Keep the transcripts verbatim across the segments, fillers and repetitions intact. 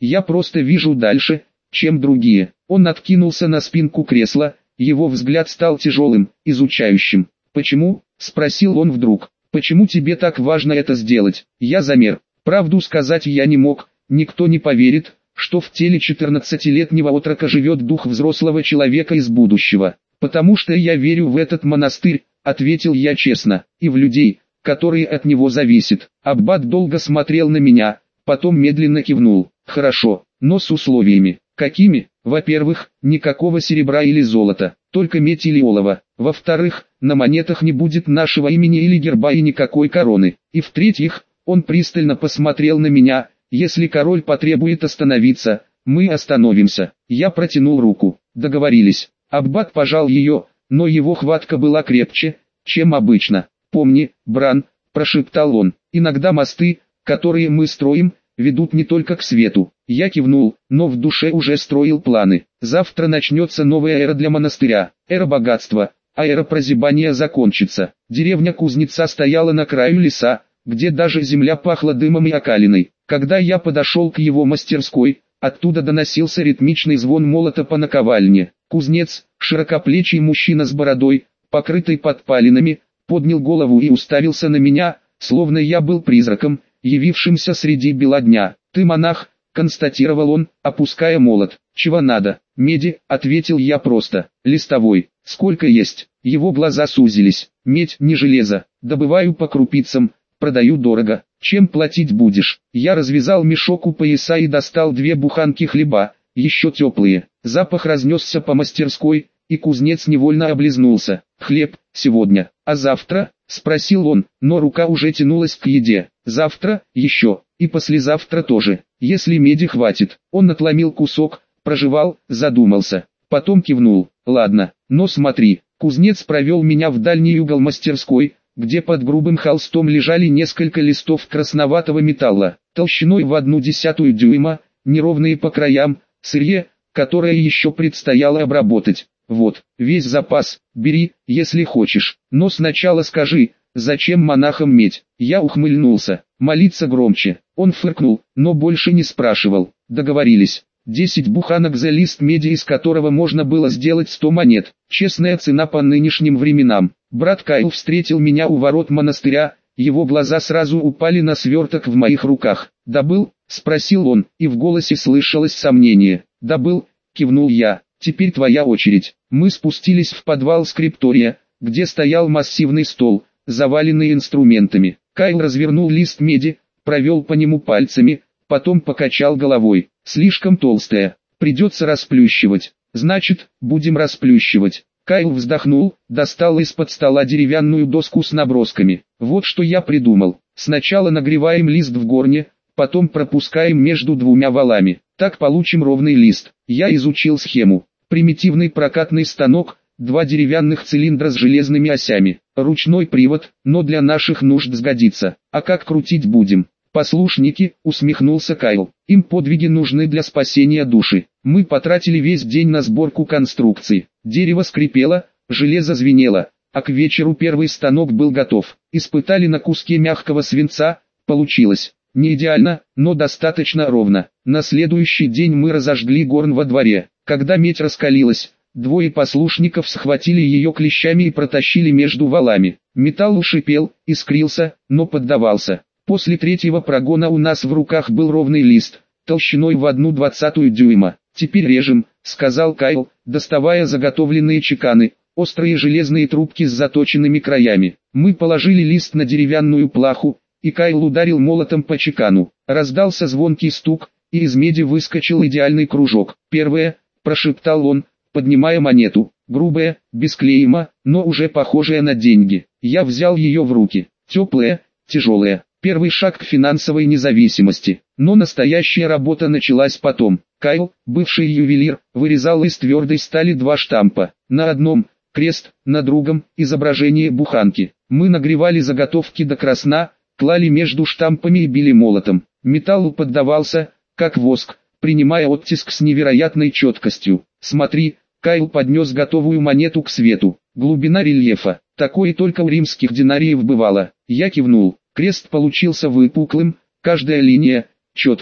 Я просто вижу дальше, чем другие. Он откинулся на спинку кресла, его взгляд стал тяжелым, изучающим. «Почему?» – спросил он вдруг. «Почему тебе так важно это сделать?» Я замер. Правду сказать я не мог, никто не поверит, что в теле четырнадцатилетнего отрока живет дух взрослого человека из будущего. «Потому что я верю в этот монастырь», — ответил я честно, — «и в людей, которые от него зависят». Аббат долго смотрел на меня, потом медленно кивнул. «Хорошо, но с условиями». «Какими?» «Во-первых, никакого серебра или золота, только медь или олово. Во-вторых, на монетах не будет нашего имени или герба и никакой короны. И в-третьих, он пристально посмотрел на меня, если король потребует остановиться, мы остановимся». Я протянул руку. Договорились. Аббат пожал ее, но его хватка была крепче, чем обычно. «Помни, Бран», – прошептал он, – «иногда мосты, которые мы строим, ведут не только к свету». Я кивнул, но в душе уже строил планы. Завтра начнется новая эра для монастыря, эра богатства, а эра прозябания закончится. Деревня Кузнеца стояла на краю леса, где даже земля пахла дымом и окалиной. Когда я подошел к его мастерской, оттуда доносился ритмичный звон молота по наковальне. Кузнец, широкоплечий мужчина с бородой, покрытой подпалинами, поднял голову и уставился на меня, словно я был призраком, явившимся среди бела дня. «Ты монах», — констатировал он, опуская молот. «Чего надо?» «Меди», — ответил я просто. «Листовой». «Сколько есть?» Его глаза сузились. «Медь, не железо. Добываю по крупицам, продаю дорого. Чем платить будешь?» Я развязал мешок у пояса и достал две буханки хлеба, еще теплые. Запах разнесся по мастерской, и кузнец невольно облизнулся. «Хлеб, сегодня. А завтра?» — спросил он, но рука уже тянулась к еде. «Завтра, еще, и послезавтра тоже, если меди хватит». Он отломил кусок, прожевал, задумался. Потом кивнул. «Ладно, но смотри». Кузнец провел меня в дальний угол мастерской, где под грубым холстом лежали несколько листов красноватого металла, толщиной в одну десятую дюйма, неровные по краям, сырье, которое еще предстояло обработать. «Вот, весь запас, бери, если хочешь, но сначала скажи, зачем монахам медь?» Я ухмыльнулся. «Молиться громче». Он фыркнул, но больше не спрашивал. «Договорились. Десять буханок за лист меди, из которого можно было сделать сто монет. Честная цена по нынешним временам». Брат Кайл встретил меня у ворот монастыря, его глаза сразу упали на сверток в моих руках. «Добыл?» — спросил он, и в голосе слышалось сомнение. «Добыл», — кивнул я. «Теперь твоя очередь». Мы спустились в подвал скриптория, где стоял массивный стол, заваленный инструментами. Кайл развернул лист меди, провел по нему пальцами, потом покачал головой. «Слишком толстая, придется расплющивать». «Значит, будем расплющивать». Кайл вздохнул, достал из-под стола деревянную доску с набросками. «Вот что я придумал. Сначала нагреваем лист в горне, потом пропускаем между двумя валами. Так получим ровный лист». Я изучил схему. Примитивный прокатный станок, два деревянных цилиндра с железными осями, ручной привод, но для наших нужд сгодится. «А как крутить будем?» «Послушники», — усмехнулся Кайл. «Им подвиги нужны для спасения души. Мы потратили весь день на сборку конструкции. Дерево скрипело, железо звенело, а к вечеру первый станок был готов. Испытали на куске мягкого свинца, получилось. Не идеально, но достаточно ровно. На следующий день мы разожгли горн во дворе. Когда медь раскалилась, двое послушников схватили ее клещами и протащили между валами. Металл шипел, искрился, но поддавался. После третьего прогона у нас в руках был ровный лист, толщиной в одну двадцатую дюйма. «Теперь режем», — сказал Кайл, доставая заготовленные чеканы, острые железные трубки с заточенными краями. Мы положили лист на деревянную плаху, и Кайл ударил молотом по чекану. Раздался звонкий стук, и из меди выскочил идеальный кружок. «Первое», — прошептал он, поднимая монету, грубая, без клейма, но уже похожая на деньги. Я взял ее в руки. Теплая, тяжелая. Первый шаг к финансовой независимости. Но настоящая работа началась потом. Кайл, бывший ювелир, вырезал из твердой стали два штампа. На одном – крест, на другом – изображение буханки. Мы нагревали заготовки до красна, клали между штампами и били молотом. Металл поддавался, как воск, принимая оттиск с невероятной четкостью. «Смотри», — Кайл поднес готовую монету к свету. «Глубина рельефа. Такое только у римских динариев бывало». Я кивнул. Крест получился выпуклым, каждая линия – четкой.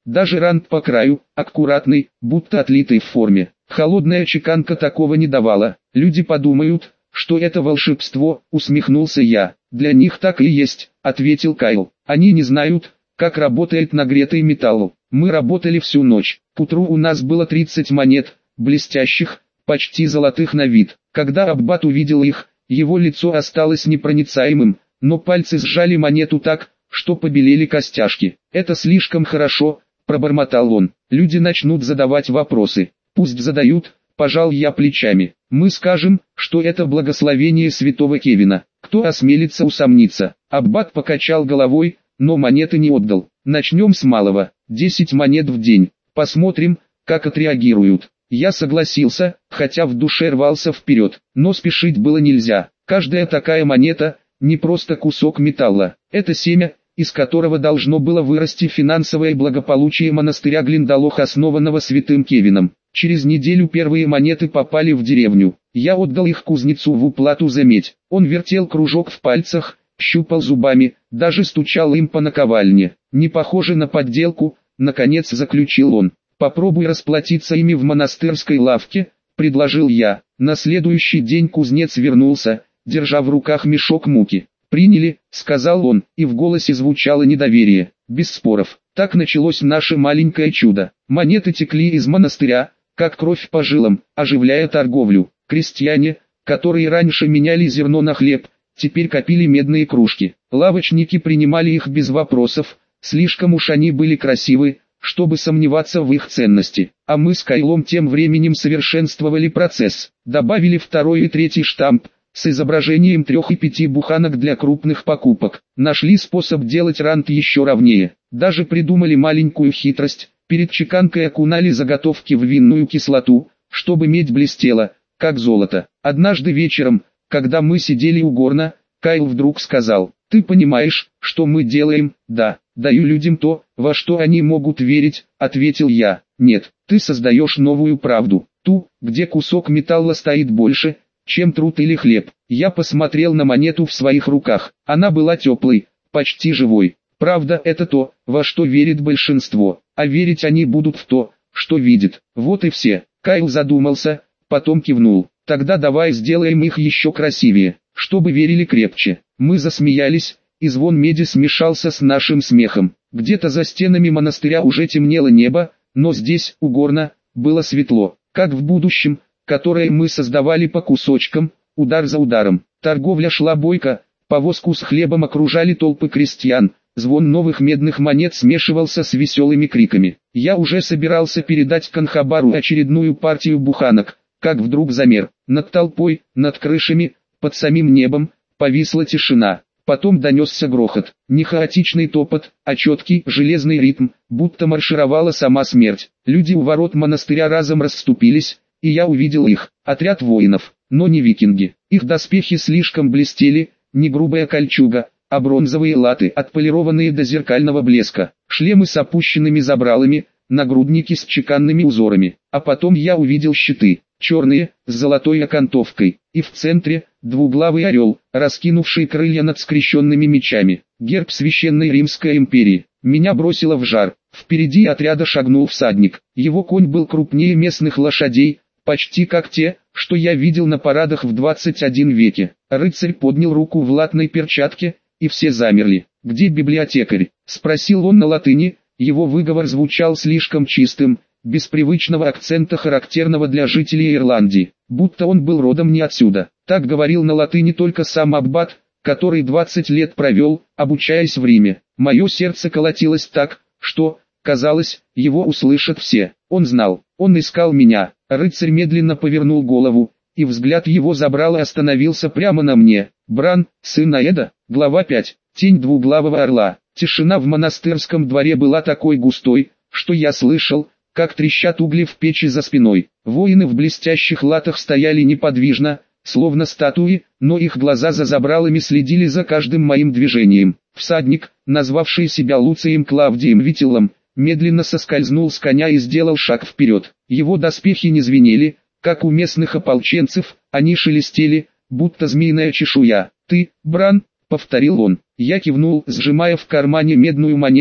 Даже рант по краю, аккуратный, будто отлитый в форме. Холодная чеканка такого не давала. Люди подумают, что это волшебство, усмехнулся я. Для них так и есть, ответил Кайл. Они не знают, как работает нагретый металл. Мы работали всю ночь. К утру у нас было тридцать монет, блестящих, почти золотых на вид. Когда Аббат увидел их, его лицо осталось непроницаемым, но пальцы сжали монету так, что побелели костяшки. «Это слишком хорошо», — пробормотал он. «Люди начнут задавать вопросы». «Пусть задают», — пожал я плечами. «Мы скажем, что это благословение святого Кевина. Кто осмелится усомниться?» Аббат покачал головой, но монеты не отдал. «Начнем с малого. Десять монет в день. Посмотрим, как отреагируют». Я согласился, хотя в душе рвался вперед, но спешить было нельзя. Каждая такая монета — не просто кусок металла, это семя, из которого должно было вырасти финансовое благополучие монастыря Глендалох, основанного святым Кевином. Через неделю первые монеты попали в деревню. Я отдал их кузнецу в уплату за медь. Он вертел кружок в пальцах, щупал зубами, даже стучал им по наковальне. «Не похоже на подделку», — наконец заключил он. «Попробуй расплатиться ими в монастырской лавке», — предложил я. На следующий день кузнец вернулся, держа в руках мешок муки. «Приняли», — сказал он, и в голосе звучало недоверие. «Без споров. Так началось наше маленькое чудо. Монеты текли из монастыря, как кровь по жилам, оживляя торговлю. Крестьяне, которые раньше меняли зерно на хлеб, теперь копили медные кружки. Лавочники принимали их без вопросов, слишком уж они были красивы, чтобы сомневаться в их ценности. А мы с Кайлом тем временем совершенствовали процесс. Добавили второй и третий штамп, с изображением трех и пяти буханок для крупных покупок. Нашли способ делать рант еще ровнее. Даже придумали маленькую хитрость. Перед чеканкой окунали заготовки в винную кислоту, чтобы медь блестела, как золото. Однажды вечером, когда мы сидели у горна, Кайл вдруг сказал: «Ты понимаешь, что мы делаем?» «Да, даю людям то, во что они могут верить», — ответил я. «Нет, ты создаешь новую правду, ту, где кусок металла стоит больше, чем труд или хлеб». Я посмотрел на монету в своих руках. Она была теплой, почти живой. Правда, это то, во что верит большинство, а верить они будут в то, что видят. Вот и все. Кайл задумался, потом кивнул. «Тогда давай сделаем их еще красивее, чтобы верили крепче». Мы засмеялись, и звон меди смешался с нашим смехом. Где-то за стенами монастыря уже темнело небо, но здесь, у горна, было светло, как в будущем, которое мы создавали по кусочкам, удар за ударом. Торговля шла бойко, повозку с хлебом окружали толпы крестьян, звон новых медных монет смешивался с веселыми криками. Я уже собирался передать Канхабару очередную партию буханок, как вдруг замер. Над толпой, над крышами, под самим небом, повисла тишина. Потом донесся грохот. Не хаотичный топот, а четкий, железный ритм, будто маршировала сама смерть. Люди у ворот монастыря разом расступились, и я увидел их. Отряд воинов, но не викинги. Их доспехи слишком блестели, не грубая кольчуга, а бронзовые латы, отполированные до зеркального блеска. Шлемы с опущенными забралами, нагрудники с чеканными узорами. А потом я увидел щиты. Черные, с золотой окантовкой, и в центре – двуглавый орел, раскинувший крылья над скрещенными мечами, герб Священной Римской империи. Меня бросило в жар. Впереди отряда шагнул всадник. Его конь был крупнее местных лошадей, почти как те, что я видел на парадах в двадцать первом веке. Рыцарь поднял руку в латной перчатке, и все замерли. «Где библиотекарь?» – спросил он на латыни, его выговор звучал слишком чистым, без привычного акцента, характерного для жителей Ирландии, будто он был родом не отсюда. Так говорил на латыни только сам аббат, который двадцать лет провел, обучаясь в Риме. Мое сердце колотилось так, что, казалось, его услышат все. Он знал, он искал меня. Рыцарь медленно повернул голову, и взгляд его забрал и остановился прямо на мне. Бран, сын Аэда, глава пять, тень двуглавого орла. Тишина в монастырском дворе была такой густой, что я слышал, как трещат угли в печи за спиной. Воины в блестящих латах стояли неподвижно, словно статуи, но их глаза за забралами следили за каждым моим движением. Всадник, назвавший себя Луцием Клавдием Витиллом, медленно соскользнул с коня и сделал шаг вперед. Его доспехи не звенели, как у местных ополченцев, они шелестели, будто змеиная чешуя. «Ты, Бран?» — повторил он. Я кивнул, сжимая в кармане медную монету,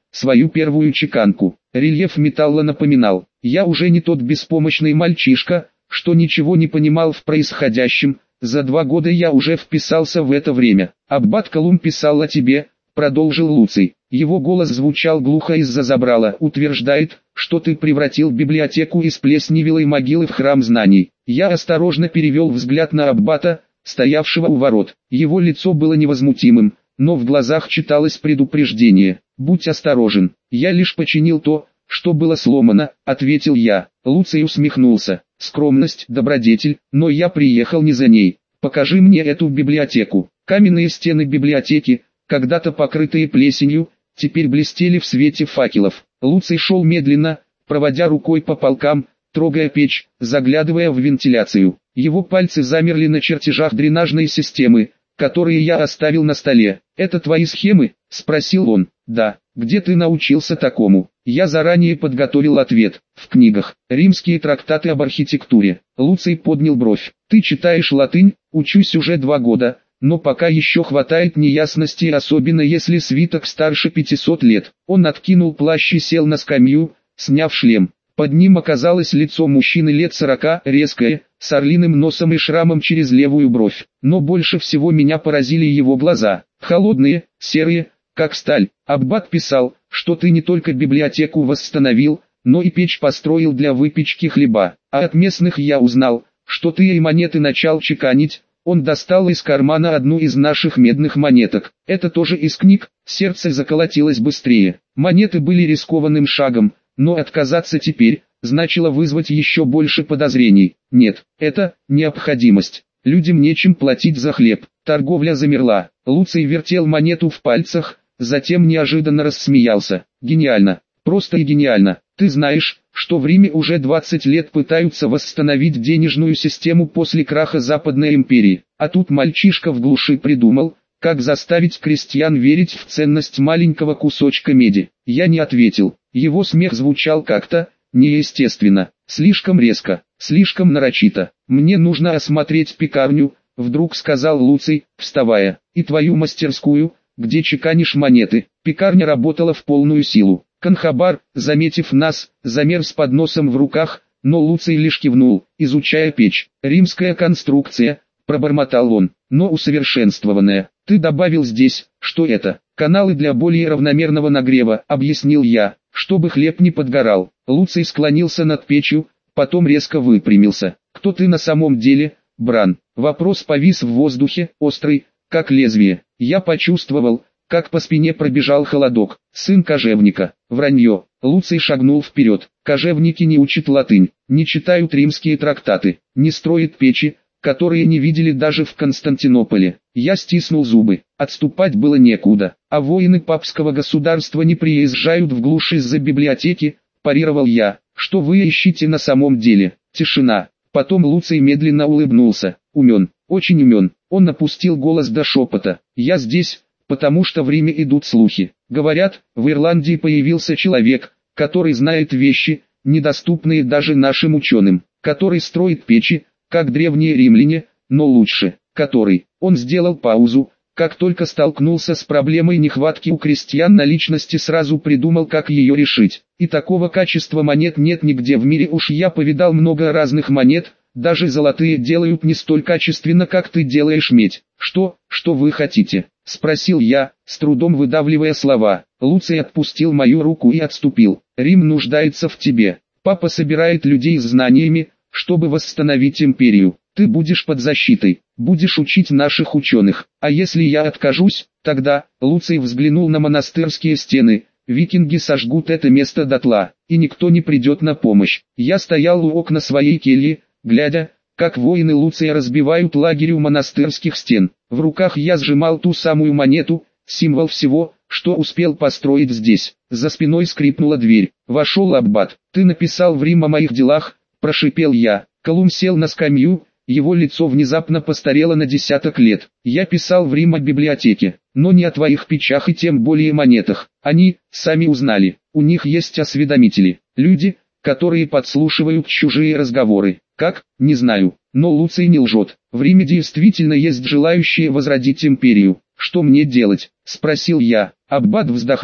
свою первую чеканку. Рельеф металла напоминал: я уже не тот беспомощный мальчишка, что ничего не понимал в происходящем. За два года я уже вписался в это время. Аббат Колум писал о тебе, продолжил Луций. Его голос звучал глухо из-за забрала. Утверждает, что ты превратил библиотеку из плесневелой могилы в храм знаний. Я осторожно перевел взгляд на аббата, стоявшего у ворот. Его лицо было невозмутимым, но в глазах читалось предупреждение. «Будь осторожен, я лишь починил то, что было сломано», — ответил я. Луций усмехнулся. «Скромность, добродетель, но я приехал не за ней. Покажи мне эту библиотеку». Каменные стены библиотеки, когда-то покрытые плесенью, теперь блестели в свете факелов. Луций шел медленно, проводя рукой по полкам, трогая печь, заглядывая в вентиляцию. Его пальцы замерли на чертежах дренажной системы, которые я оставил на столе. «Это твои схемы?» — спросил он. «Да». «Где ты научился такому?» Я заранее подготовил ответ. «В книгах. Римские трактаты об архитектуре». Луций поднял бровь. «Ты читаешь латынь?» «Учусь уже два года, но пока еще хватает неясностей, особенно если свиток старше пятисот лет». Он откинул плащ и сел на скамью, сняв шлем. Под ним оказалось лицо мужчины лет сорока, резкое, с орлиным носом и шрамом через левую бровь. Но больше всего меня поразили его глаза. Холодные, серые, как сталь. Аббат писал, что ты не только библиотеку восстановил, но и печь построил для выпечки хлеба. А от местных я узнал, что ты и монеты начал чеканить. Он достал из кармана одну из наших медных монеток. Это тоже из книг. Сердце заколотилось быстрее. Монеты были рискованным шагом, но отказаться теперь значило вызвать еще больше подозрений. Нет, это необходимость. Людям нечем платить за хлеб. Торговля замерла. Луций вертел монету в пальцах, затем неожиданно рассмеялся. Гениально, просто и гениально. Ты знаешь, что в Риме уже двадцать лет пытаются восстановить денежную систему после краха Западной империи. А тут мальчишка в глуши придумал, как заставить крестьян верить в ценность маленького кусочка меди. Я не ответил. Его смех звучал как-то неестественно, слишком резко, слишком нарочито. «Мне нужно осмотреть пекарню», — вдруг сказал Луций, вставая, — «и твою мастерскую, где чеканишь монеты». Пекарня работала в полную силу. Конхабар, заметив нас, замер с подносом в руках, но Луций лишь кивнул, изучая печь. «Римская конструкция», — пробормотал он, — «но усовершенствованная. Ты добавил здесь, что это? Каналы для более равномерного нагрева», — объяснил я, — «чтобы хлеб не подгорал». Луций склонился над печью, потом резко выпрямился. «Кто ты на самом деле, Бран?» Вопрос повис в воздухе, острый, как лезвие. Я почувствовал, как по спине пробежал холодок. «Сын кожевника». Вранье. Луций шагнул вперед. «Кожевники не учат латынь, не читают римские трактаты, не строят печи, которые не видели даже в Константинополе». Я стиснул зубы. Отступать было некуда. «А воины папского государства не приезжают в глушь из-за библиотеки», парировал я. «Что вы ищете на самом деле?» Тишина. Потом Луций медленно улыбнулся. «Умен, очень умен». Он опустил голос до шепота. «Я здесь, потому что в Риме идут слухи. Говорят, в Ирландии появился человек, который знает вещи, недоступные даже нашим ученым, который строит печи, как древние римляне, но лучше, который». Он сделал паузу. Как только столкнулся с проблемой нехватки у крестьян наличности, сразу придумал, как ее решить. И такого качества монет нет нигде в мире. Уж я повидал много разных монет, даже золотые делают не столь качественно, как ты делаешь медь. «Что, что вы хотите?» — спросил я, с трудом выдавливая слова. Луций отпустил мою руку и отступил. «Рим нуждается в тебе. Папа собирает людей с знаниями, чтобы восстановить империю. Ты будешь под защитой, будешь учить наших ученых. А если я откажусь, тогда...» Луций взглянул на монастырские стены. «Викинги сожгут это место дотла, и никто не придет на помощь». Я стоял у окна своей кельи, глядя, как воины Луция разбивают лагерь у монастырских стен. В руках я сжимал ту самую монету, символ всего, что успел построить здесь. За спиной скрипнула дверь. Вошел аббат. «Ты написал в Рим о моих делах», — прошипел я. Колум сел на скамью. Его лицо внезапно постарело на десяток лет. «Я писал в Рим о библиотеке, но не о твоих печах и тем более монетах. Они, сами узнали, у них есть осведомители, люди, которые подслушивают чужие разговоры. Как, не знаю, но Луций не лжет. В Риме действительно есть желающие возродить империю. Что мне делать?» — спросил я. Аббат вздохнул.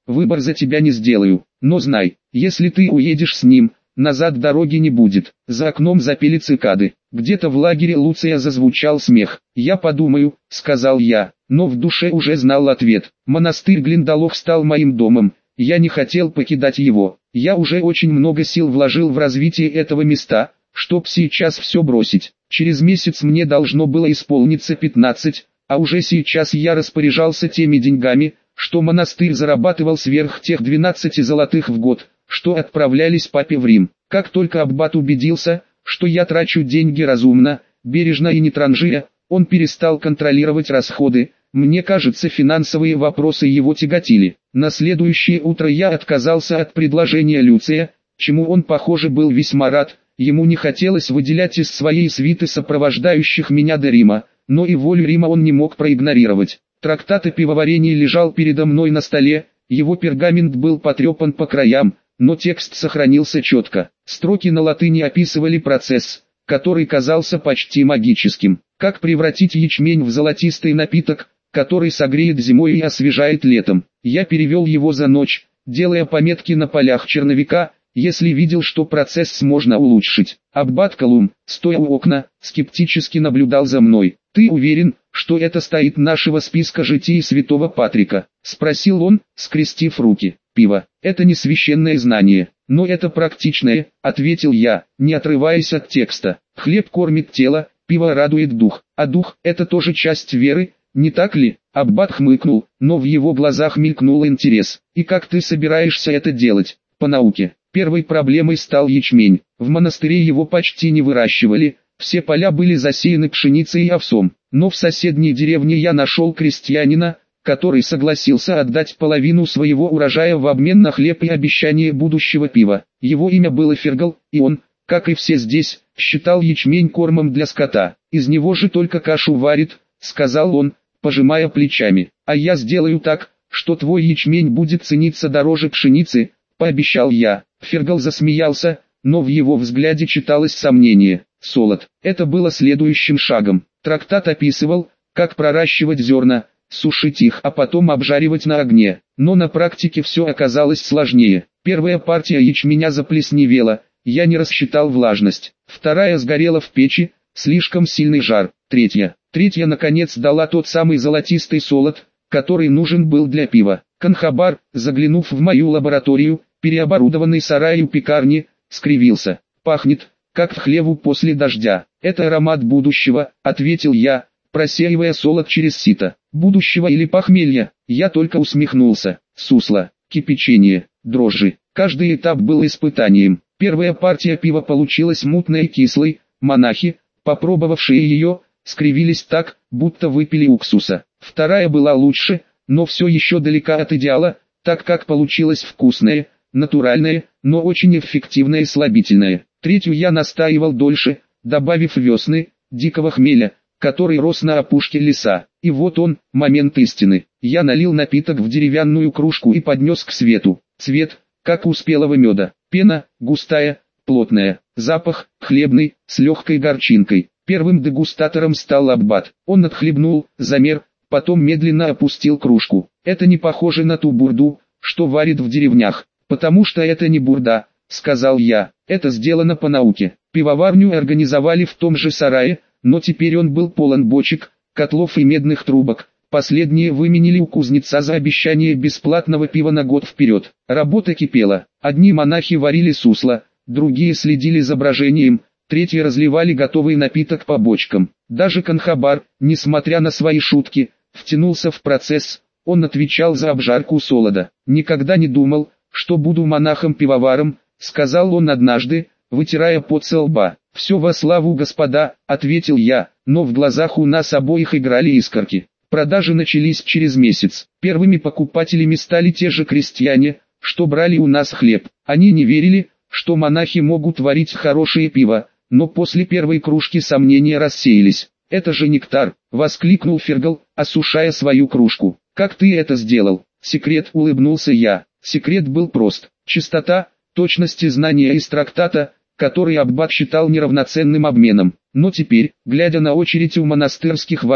выбор за тебя не сделаю. Но знай, если ты уедешь с ним, назад дороги не будет. За окном запели цикады. Где-то в лагере Луция зазвучал смех. «Я подумаю», — сказал я, но в душе уже знал ответ. Монастырь Глиндалов стал моим домом. Я не хотел покидать его. Я уже очень много сил вложил в развитие этого места, чтоб сейчас все бросить. Через месяц мне должно было исполниться пятнадцать, а уже сейчас я распоряжался теми деньгами, что монастырь зарабатывал сверх тех двенадцати золотых в год, что отправлялись папе в Рим. Как только аббат убедился, что я трачу деньги разумно, бережно и не транжиря, он перестал контролировать расходы. Мне кажется, финансовые вопросы его тяготили. На следующее утро я отказался от предложения Люция, чему он, похоже, был весьма рад. Ему не хотелось выделять из своей свиты сопровождающих меня до Рима, но и волю Рима он не мог проигнорировать. Трактат о пивоварении лежал передо мной на столе, его пергамент был потрепан по краям, но текст сохранился четко. Строки на латыни описывали процесс, который казался почти магическим. Как превратить ячмень в золотистый напиток, который согреет зимой и освежает летом. Я перевел его за ночь, делая пометки на полях черновика, если видел, что процесс можно улучшить. Аббат Колум, стоя у окна, скептически наблюдал за мной. «Ты уверен, что это стоит нашего списка житий святого Патрика?» — спросил он, скрестив руки. «Пиво — это не священное знание, но это практичное», — ответил я, не отрываясь от текста. «Хлеб кормит тело, пиво радует дух, а дух — это тоже часть веры, не так ли?» Аббат хмыкнул, но в его глазах мелькнул интерес. «И как ты собираешься это делать?» «По науке». Первой проблемой стал ячмень. В монастыре его почти не выращивали, все поля были засеяны пшеницей и овсом. Но в соседней деревне я нашел крестьянина, который согласился отдать половину своего урожая в обмен на хлеб и обещание будущего пива. Его имя было Фергал, и он, как и все здесь, считал ячмень кормом для скота. «Из него же только кашу варит», — сказал он, пожимая плечами. «А я сделаю так, что твой ячмень будет цениться дороже пшеницы», — пообещал я. Фергал засмеялся, но в его взгляде читалось сомнение. Солод. Это было следующим шагом. Трактат описывал, как проращивать зерна, сушить их, а потом обжаривать на огне. Но на практике все оказалось сложнее. Первая партия ячменя заплесневела, я не рассчитал влажность. Вторая сгорела в печи, слишком сильный жар. Третья. Третья наконец дала тот самый золотистый солод, который нужен был для пива. Канхабар, заглянув в мою лабораторию, переоборудованный сарай у пекарни, скривился. «Пахнет, как в хлеву после дождя. Это аромат будущего», — ответил я, просеивая солод через сито. «Будущего или похмелья?» Я только усмехнулся. Сусло, кипячение, дрожжи. Каждый этап был испытанием. Первая партия пива получилась мутной и кислой. Монахи, попробовавшие ее, скривились так, будто выпили уксуса. Вторая была лучше, но все еще далека от идеала, так как получилось вкусное, натуральное, но очень эффективное слабительное. Третью я настаивал дольше, добавив весны, дикого хмеля, который рос на опушке леса. И вот он, момент истины. Я налил напиток в деревянную кружку и поднес к свету. Цвет, как у спелого меда. Пена, густая, плотная. Запах, хлебный, с легкой горчинкой. Первым дегустатором стал аббат. Он отхлебнул, замер, потом медленно опустил кружку. «Это не похоже на ту бурду, что варит в деревнях». «Потому что это не бурда», — сказал я. «Это сделано по науке». Пивоварню организовали в том же сарае, но теперь он был полон бочек, котлов и медных трубок. Последние выменили у кузнеца за обещание бесплатного пива на год вперед. Работа кипела. Одни монахи варили сусло, другие следили за брожением, третьи разливали готовый напиток по бочкам. Даже Канхабар, несмотря на свои шутки, втянулся в процесс. Он отвечал за обжарку солода. «Никогда не думал, что буду монахом-пивоваром», — сказал он однажды, вытирая пот со лба. «Все во славу Господа», — ответил я, но в глазах у нас обоих играли искорки. Продажи начались через месяц. Первыми покупателями стали те же крестьяне, что брали у нас хлеб. Они не верили, что монахи могут варить хорошее пиво, но после первой кружки сомнения рассеялись. «Это же нектар», — воскликнул Фергал, осушая свою кружку. «Как ты это сделал?» «Секрет», — улыбнулся я. Секрет был прост. Чистота, точность и знания из трактата, который аббат считал неравноценным обменом. Но теперь, глядя на очередь у монастырских ворот,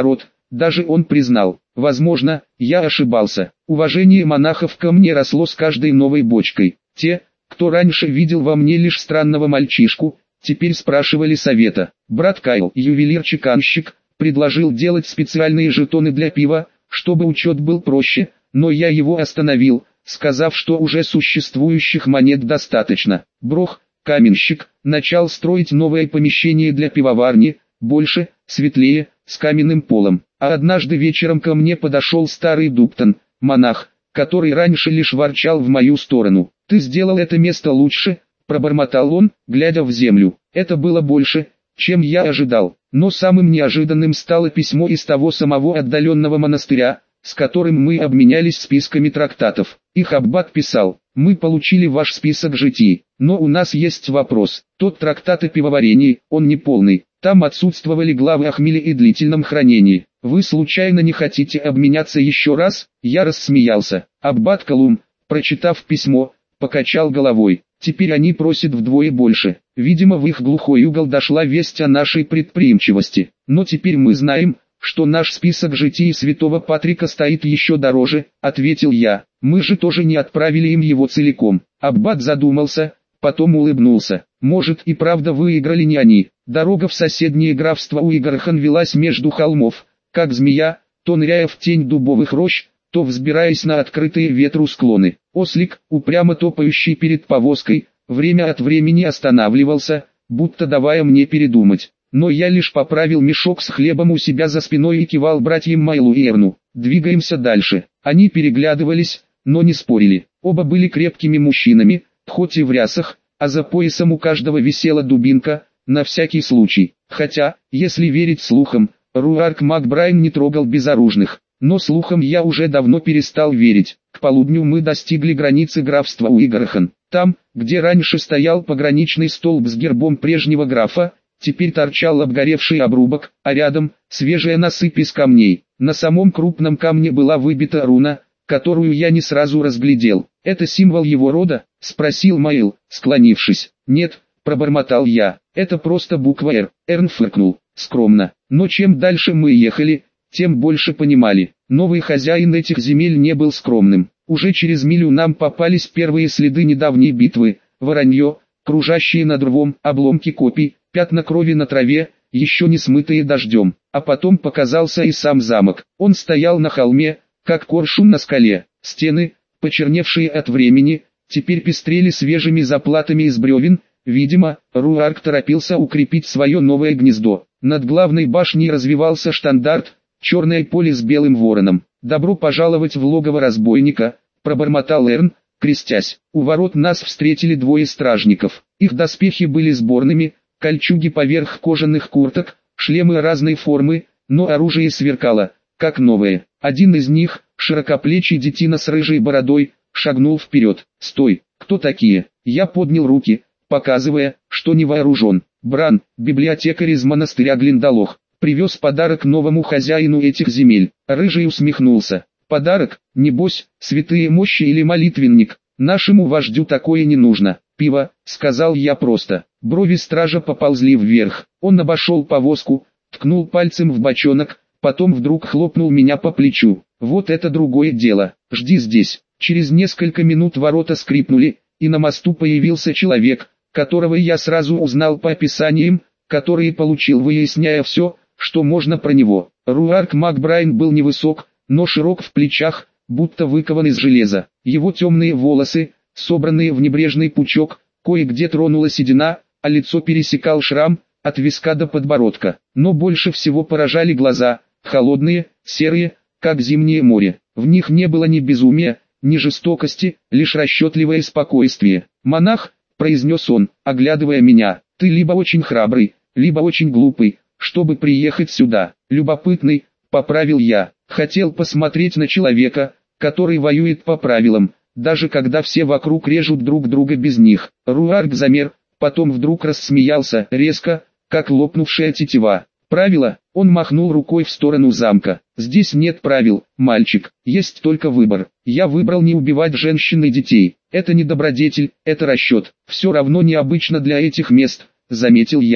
Даже он признал: возможно, я ошибался. Уважение монахов ко мне росло с каждой новой бочкой. Те, кто раньше видел во мне лишь странного мальчишку, теперь спрашивали совета. Брат Кайл, ювелир-чеканщик, предложил делать специальные жетоны для пива, чтобы учет был проще, но я его остановил, сказав, что уже существующих монет достаточно. Брох, каменщик, начал строить новое помещение для пивоварни, больше, светлее, с каменным полом. А однажды вечером ко мне подошел старый Дуптон, монах, который раньше лишь ворчал в мою сторону. «Ты сделал это место лучше», — пробормотал он, глядя в землю. Это было больше, чем я ожидал. Но самым неожиданным стало письмо из того самого отдаленного монастыря, с которым мы обменялись списками трактатов. Их аббат писал: «Мы получили ваш список житий, но у нас есть вопрос. Тот трактат о пивоварении, он не полный. Там отсутствовали главы о хмеле и длительном хранении. Вы случайно не хотите обменяться еще раз?» Я рассмеялся. Аббат Колум, прочитав письмо, покачал головой. «Теперь они просят вдвое больше. Видимо, в их глухой угол дошла весть о нашей предприимчивости. Но теперь мы знаем, что наш список житий святого Патрика стоит еще дороже», — ответил я. «Мы же тоже не отправили им его целиком». Аббат задумался, потом улыбнулся. «Может и правда выиграли не они. Дорога в соседнее графство Уигархан велась между холмов, как змея, то ныряя в тень дубовых рощ, то взбираясь на открытые ветру склоны. Ослик, упрямо топающий перед повозкой, время от времени останавливался, будто давая мне передумать. Но я лишь поправил мешок с хлебом у себя за спиной и кивал братьям Майлу и Эрну. «Двигаемся дальше». Они переглядывались, но не спорили. Оба были крепкими мужчинами, хоть и в рясах, а за поясом у каждого висела дубинка, на всякий случай. Хотя, если верить слухам, Руарк Макбрайн не трогал безоружных. Но слухам я уже давно перестал верить. К полудню мы достигли границы графства Уигархан. Там, где раньше стоял пограничный столб с гербом прежнего графа, теперь торчал обгоревший обрубок, а рядом — свежая насыпь из камней. На самом крупном камне была выбита руна, которую я не сразу разглядел. «Это символ его рода?» — спросил Майл, склонившись. «Нет», — пробормотал я, — «это просто буква «Р». Эрн фыркнул, скромно. Но чем дальше мы ехали, тем больше понимали. Новый хозяин этих земель не был скромным. Уже через милю нам попались первые следы недавней битвы: воронье, кружащие над рвом, обломки копий, пятна крови на траве, еще не смытые дождем. А потом показался и сам замок. Он стоял на холме, как коршун на скале. Стены, почерневшие от времени, теперь пестрели свежими заплатами из бревен. Видимо, Руарк торопился укрепить свое новое гнездо. Над главной башней развивался штандарт, черное поле с белым вороном. «Добро пожаловать в логово разбойника», — пробормотал Эрн, крестясь. У ворот нас встретили двое стражников. Их доспехи были сборными, кольчуги поверх кожаных курток, шлемы разной формы, но оружие сверкало, как новое. Один из них, широкоплечий детина с рыжей бородой, шагнул вперед. «Стой, кто такие?» Я поднял руки, показывая, что не вооружен. «Бран, библиотекарь из монастыря Глиндалох, привез подарок новому хозяину этих земель». Рыжий усмехнулся. «Подарок, небось, святые мощи или молитвенник? Нашему вождю такое не нужно». «Пиво», — сказал я просто. Брови стража поползли вверх. Он обошел повозку, ткнул пальцем в бочонок, потом вдруг хлопнул меня по плечу. «Вот это другое дело. Жди здесь». Через несколько минут ворота скрипнули, и на мосту появился человек, которого я сразу узнал по описаниям, которые получил, выясняя все, что можно про него. Руарк Макбрайн был невысок, но широк в плечах, будто выкован из железа. Его темные волосы, собранные в небрежный пучок, кое-где тронула седина, а лицо пересекал шрам, от виска до подбородка. Но больше всего поражали глаза, холодные, серые, как зимнее море. В них не было ни безумия, ни жестокости, лишь расчетливое спокойствие. «Монах», — произнес он, оглядывая меня, — «ты либо очень храбрый, либо очень глупый, чтобы приехать сюда». «Любопытный», — поправил я, — хотел посмотреть на человека, который воюет по правилам, даже когда все вокруг режут друг друга без них. Руарк замер, потом вдруг рассмеялся, резко, как лопнувшая тетива. «Правила?» — он махнул рукой в сторону замка. «Здесь нет правил, мальчик, есть только выбор. Я выбрал не убивать женщин и детей. Это не добродетель, это расчет. Все равно необычно для этих мест», — заметил я.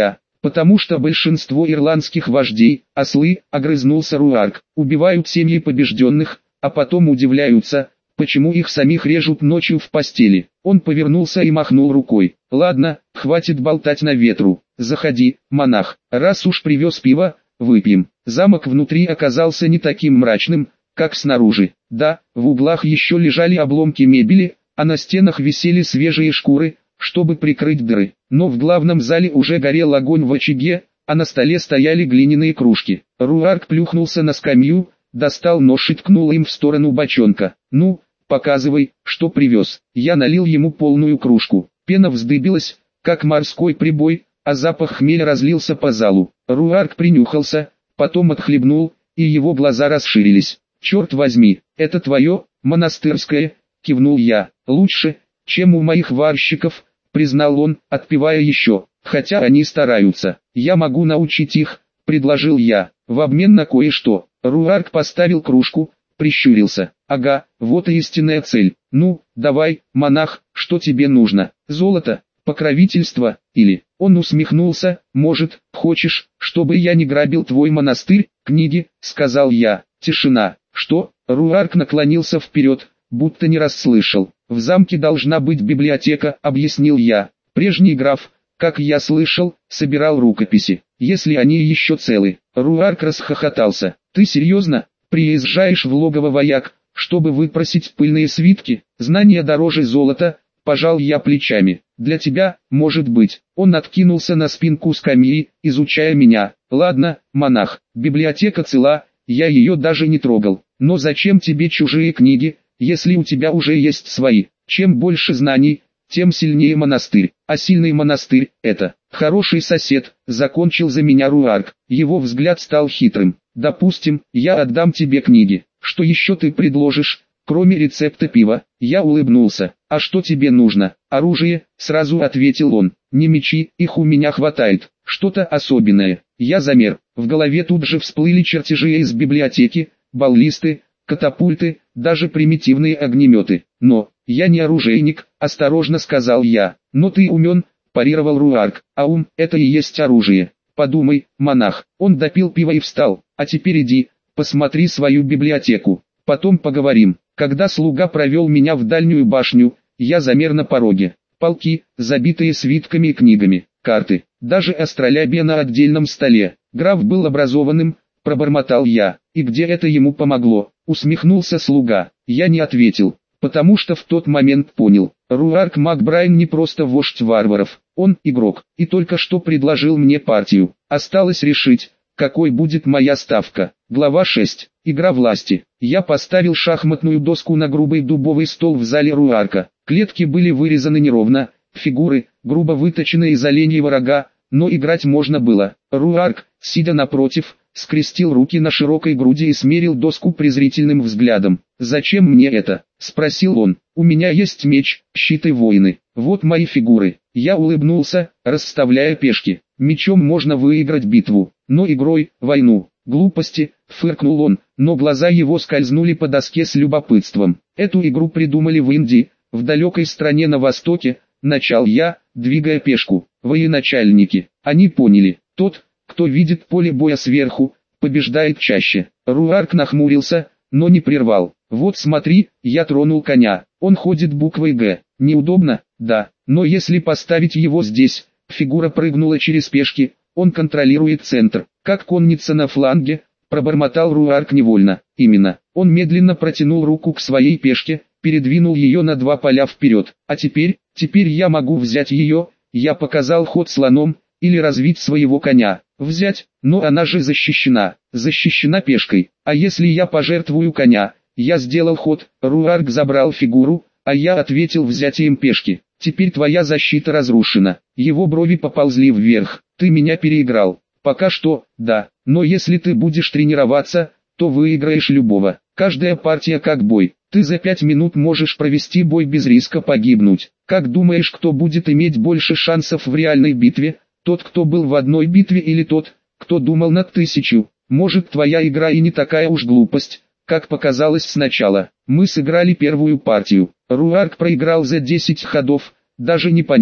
Потому что большинство ирландских вождей, ослы, огрызнулся Руарк, убивают семьи побежденных, а потом удивляются, почему их самих режут ночью в постели. Он повернулся и махнул рукой. Ладно, хватит болтать на ветру. Заходи, монах, раз уж привез пиво, выпьем. Замок внутри оказался не таким мрачным, как снаружи. Да, в углах еще лежали обломки мебели, а на стенах висели свежие шкуры, чтобы прикрыть дыры. Но в главном зале уже горел огонь в очаге, а на столе стояли глиняные кружки. Руарк плюхнулся на скамью, достал нож и ткнул им в сторону бочонка. «Ну, показывай, что привез». Я налил ему полную кружку. Пена вздыбилась, как морской прибой, а запах хмеля разлился по залу. Руарк принюхался, потом отхлебнул, и его глаза расширились. «Черт возьми, это твое, монастырское?» — кивнул я. «Лучше, чем у моих варщиков», — признал он, отпивая еще. «Хотя они стараются. Я могу научить их», — предложил я, — «в обмен на кое-что». Руарк поставил кружку, прищурился. «Ага, вот и истинная цель. Ну, давай, монах, что тебе нужно? Золото, покровительство, или...» Он усмехнулся. «Может, хочешь, чтобы я не грабил твой монастырь?» «Книги», — сказал я. Тишина. «Что?» Руарк наклонился вперед, будто не расслышал. «В замке должна быть библиотека», — объяснил я. «Прежний граф, как я слышал, собирал рукописи, если они еще целы». Руарк расхохотался. «Ты серьезно? Приезжаешь в логово вояк, чтобы выпросить пыльные свитки? Знания дороже золота?» Пожал я плечами. «Для тебя, может быть». Он откинулся на спинку скамьи, изучая меня. «Ладно, монах, библиотека цела, я ее даже не трогал. Но зачем тебе чужие книги, если у тебя уже есть свои? Чем больше знаний, тем сильнее монастырь. А сильный монастырь – это хороший сосед», – закончил за меня Руарк. Его взгляд стал хитрым. «Допустим, я отдам тебе книги. Что еще ты предложишь, кроме рецепта пива?» Я улыбнулся. «А что тебе нужно?» «Оружие», – сразу ответил он. «Не мечи, их у меня хватает. Что-то особенное». Я замер. В голове тут же всплыли чертежи из библиотеки, баллисты, катапульты, даже примитивные огнеметы. «Но, я не оружейник», – осторожно сказал я. «Но ты умен», – парировал Руарк. «А ум – это и есть оружие. Подумай, монах». Он допил пиво и встал. «А теперь иди, посмотри свою библиотеку. Потом поговорим». Когда слуга провел меня в дальнюю башню, я замер на пороге. Полки, забитые свитками и книгами, карты, даже астролябия на отдельном столе. Граф был образованным, пробормотал я. «И где это ему помогло?» — усмехнулся слуга. Я не ответил, потому что в тот момент понял. Руарк Макбрайн не просто вождь варваров, он игрок, и только что предложил мне партию. Осталось решить, какой будет моя ставка. Глава шесть. Игра власти. Я поставил шахматную доску на грубый дубовый стол в зале Руарка. Клетки были вырезаны неровно, фигуры, грубо выточенные из оленьего рога, но играть можно было. Руарк, сидя напротив, скрестил руки на широкой груди и смерил доску презрительным взглядом. «Зачем мне это?» – спросил он. «У меня есть меч, щит и воины. Вот мои фигуры». Я улыбнулся, расставляя пешки. «Мечом можно выиграть битву, но игрой – войну». «Глупости», – фыркнул он, но глаза его скользнули по доске с любопытством. «Эту игру придумали в Индии, в далекой стране на востоке», – начал я, двигая пешку. «Военачальники, они поняли, тот, кто видит поле боя сверху, побеждает чаще». Руарк нахмурился, но не прервал. «Вот смотри», – я тронул коня, он ходит буквой «Г». «Неудобно?» «Да, но если поставить его здесь», – фигура прыгнула через пешки, «он контролирует центр, как конница на фланге», – пробормотал Руарк невольно. «Именно». Он медленно протянул руку к своей пешке, передвинул ее на два поля вперед. «А теперь, теперь я могу взять ее», – я показал ход слоном, «или развить своего коня». «Взять, но она же защищена, защищена пешкой. А если я пожертвую коня?» Я сделал ход, Руарк забрал фигуру, а я ответил взятием пешки. «Теперь твоя защита разрушена». Его брови поползли вверх. «Ты меня переиграл». «Пока что, да, но если ты будешь тренироваться, то выиграешь любого. Каждая партия как бой. Ты за пять минут можешь провести бой без риска погибнуть. Как думаешь, кто будет иметь больше шансов в реальной битве? Тот, кто был в одной битве, или тот, кто думал над тысячу? Может, твоя игра и не такая уж глупость, как показалось сначала». Мы сыграли первую партию. Руарк проиграл за десять ходов, даже не поняв,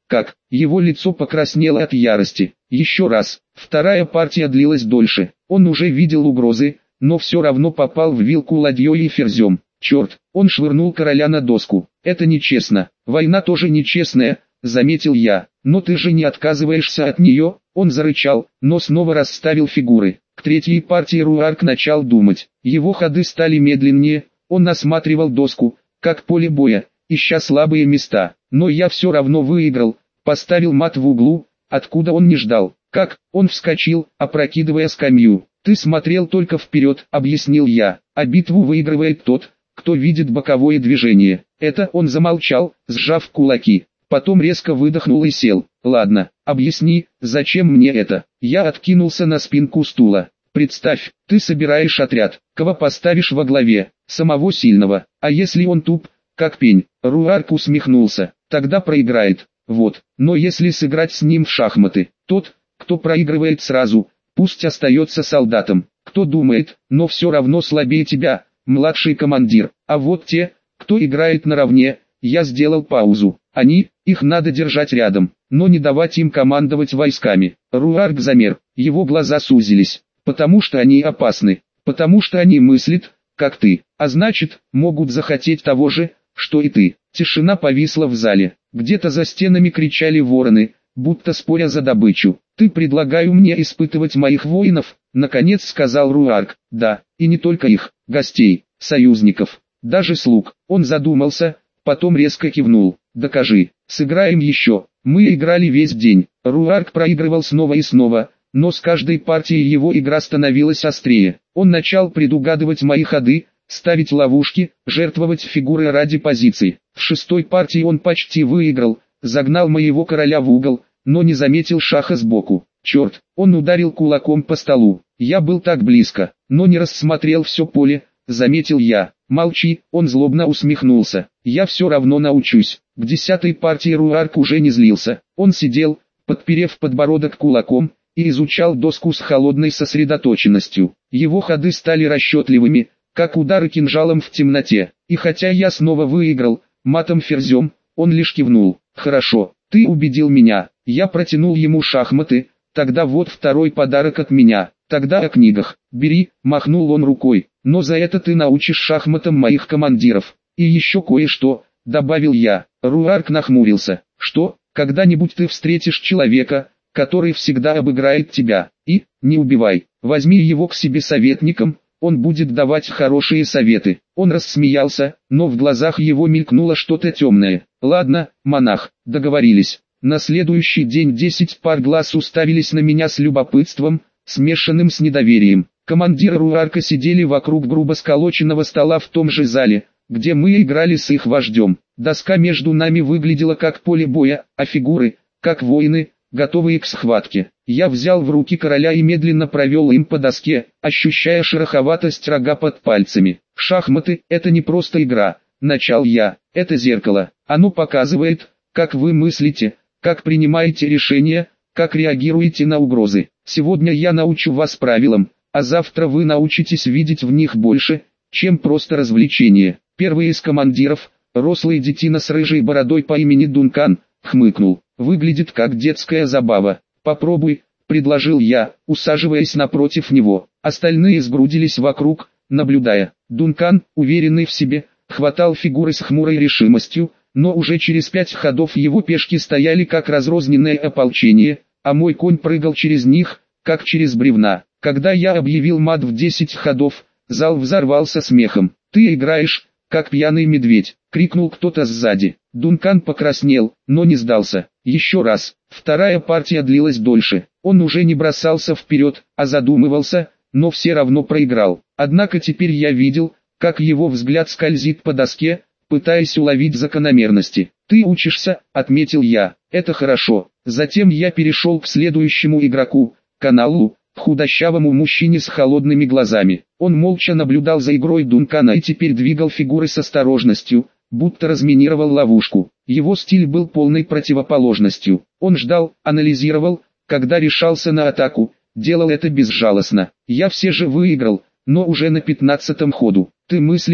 Как? Его лицо покраснело от ярости. Еще раз. Вторая партия длилась дольше. Он уже видел угрозы, но все равно попал в вилку ладьей и ферзем. Черт, он швырнул короля на доску. Это нечестно. Война тоже нечестная, заметил я. Но ты же не отказываешься от нее? Он зарычал, но снова расставил фигуры. К третьей партии Руарк начал думать. Его ходы стали медленнее, он осматривал доску, как поле боя, ища слабые места. Но я все равно выиграл, поставил мат в углу, откуда он не ждал. Как? Он вскочил, опрокидывая скамью. Ты смотрел только вперед, объяснил я, а битву выигрывает тот, кто видит боковое движение. Это он замолчал, сжав кулаки. Потом резко выдохнул и сел. Ладно, объясни, зачем мне это? Я откинулся на спинку стула. Представь, ты собираешь отряд, кого поставишь во главе, самого сильного, а если он туп, как пень? Руарк усмехнулся, тогда проиграет, вот, но если сыграть с ним в шахматы, тот, кто проигрывает сразу, пусть остается солдатом, кто думает, но все равно слабее тебя, младший командир, а вот те, кто играет наравне, я сделал паузу, они, их надо держать рядом, но не давать им командовать войсками. Руарк замер, его глаза сузились, потому что они опасны, потому что они мыслят, как ты, а значит, могут захотеть того же, что и ты. Тишина повисла в зале, где-то за стенами кричали вороны, будто споря за добычу. Ты предлагаю мне испытывать моих воинов, наконец сказал Руарк. Да, и не только их, гостей, союзников, даже слуг. Он задумался, потом резко кивнул. Докажи, сыграем еще. Мы играли весь день. Руарк проигрывал снова и снова, но с каждой партией его игра становилась острее. Он начал предугадывать мои ходы, ставить ловушки, жертвовать фигурой ради позиций. В шестой партии он почти выиграл, загнал моего короля в угол, но не заметил шаха сбоку. Черт, он ударил кулаком по столу. Я был так близко, но не рассмотрел все поле, заметил я. Молчи, он злобно усмехнулся. Я все равно научусь. К десятой партии Руарк уже не злился. Он сидел, подперев подбородок кулаком, и изучал доску с холодной сосредоточенностью. Его ходы стали расчетливыми, как удары кинжалом в темноте. И хотя я снова выиграл, матом ферзем, он лишь кивнул. Хорошо, ты убедил меня. Я протянул ему шахматы, тогда вот второй подарок от меня. Тогда о книгах. Бери, махнул он рукой. Но за это ты научишь шахматам моих командиров. И еще кое-что, добавил я. Руарк нахмурился. Что, когда-нибудь ты встретишь человека, который всегда обыграет тебя, и, не убивай, возьми его к себе советником, он будет давать хорошие советы. Он рассмеялся, но в глазах его мелькнуло что-то темное. Ладно, монах, договорились. На следующий день десять пар глаз уставились на меня с любопытством, смешанным с недоверием. Командиры Руарка сидели вокруг грубо сколоченного стола в том же зале, где мы играли с их вождем. Доска между нами выглядела как поле боя, а фигуры, как воины, готовые к схватке. Я взял в руки короля и медленно провел им по доске, ощущая шероховатость рога под пальцами. Шахматы – это не просто игра, начал я, это зеркало. Оно показывает, как вы мыслите, как принимаете решения, как реагируете на угрозы. Сегодня я научу вас правилам, а завтра вы научитесь видеть в них больше, чем просто развлечение. Первый из командиров, рослый детина с рыжей бородой по имени Дункан, хмыкнул. Выглядит как детская забава. Попробуй, предложил я, усаживаясь напротив него. Остальные сгрудились вокруг, наблюдая. Дункан, уверенный в себе, хватал фигуры с хмурой решимостью, но уже через пять ходов его пешки стояли как разрозненное ополчение, а мой конь прыгал через них, как через бревна. Когда я объявил мат в десять ходов, зал взорвался смехом. «Ты играешь, как пьяный медведь!» — крикнул кто-то сзади. Дункан покраснел, но не сдался. Еще раз. Вторая партия длилась дольше. Он уже не бросался вперед, а задумывался, но все равно проиграл. Однако теперь я видел, как его взгляд скользит по доске, пытаясь уловить закономерности. «Ты учишься», — отметил я. «Это хорошо». Затем я перешел к следующему игроку, Каналу, худощавому мужчине с холодными глазами. Он молча наблюдал за игрой Дункана и теперь двигал фигуры с осторожностью, будто разминировал ловушку. Его стиль был полной противоположностью. Он ждал, анализировал, когда решался на атаку, делал это безжалостно. Я все же выиграл, но уже на пятнадцатом ходу. «Ты мыслишь,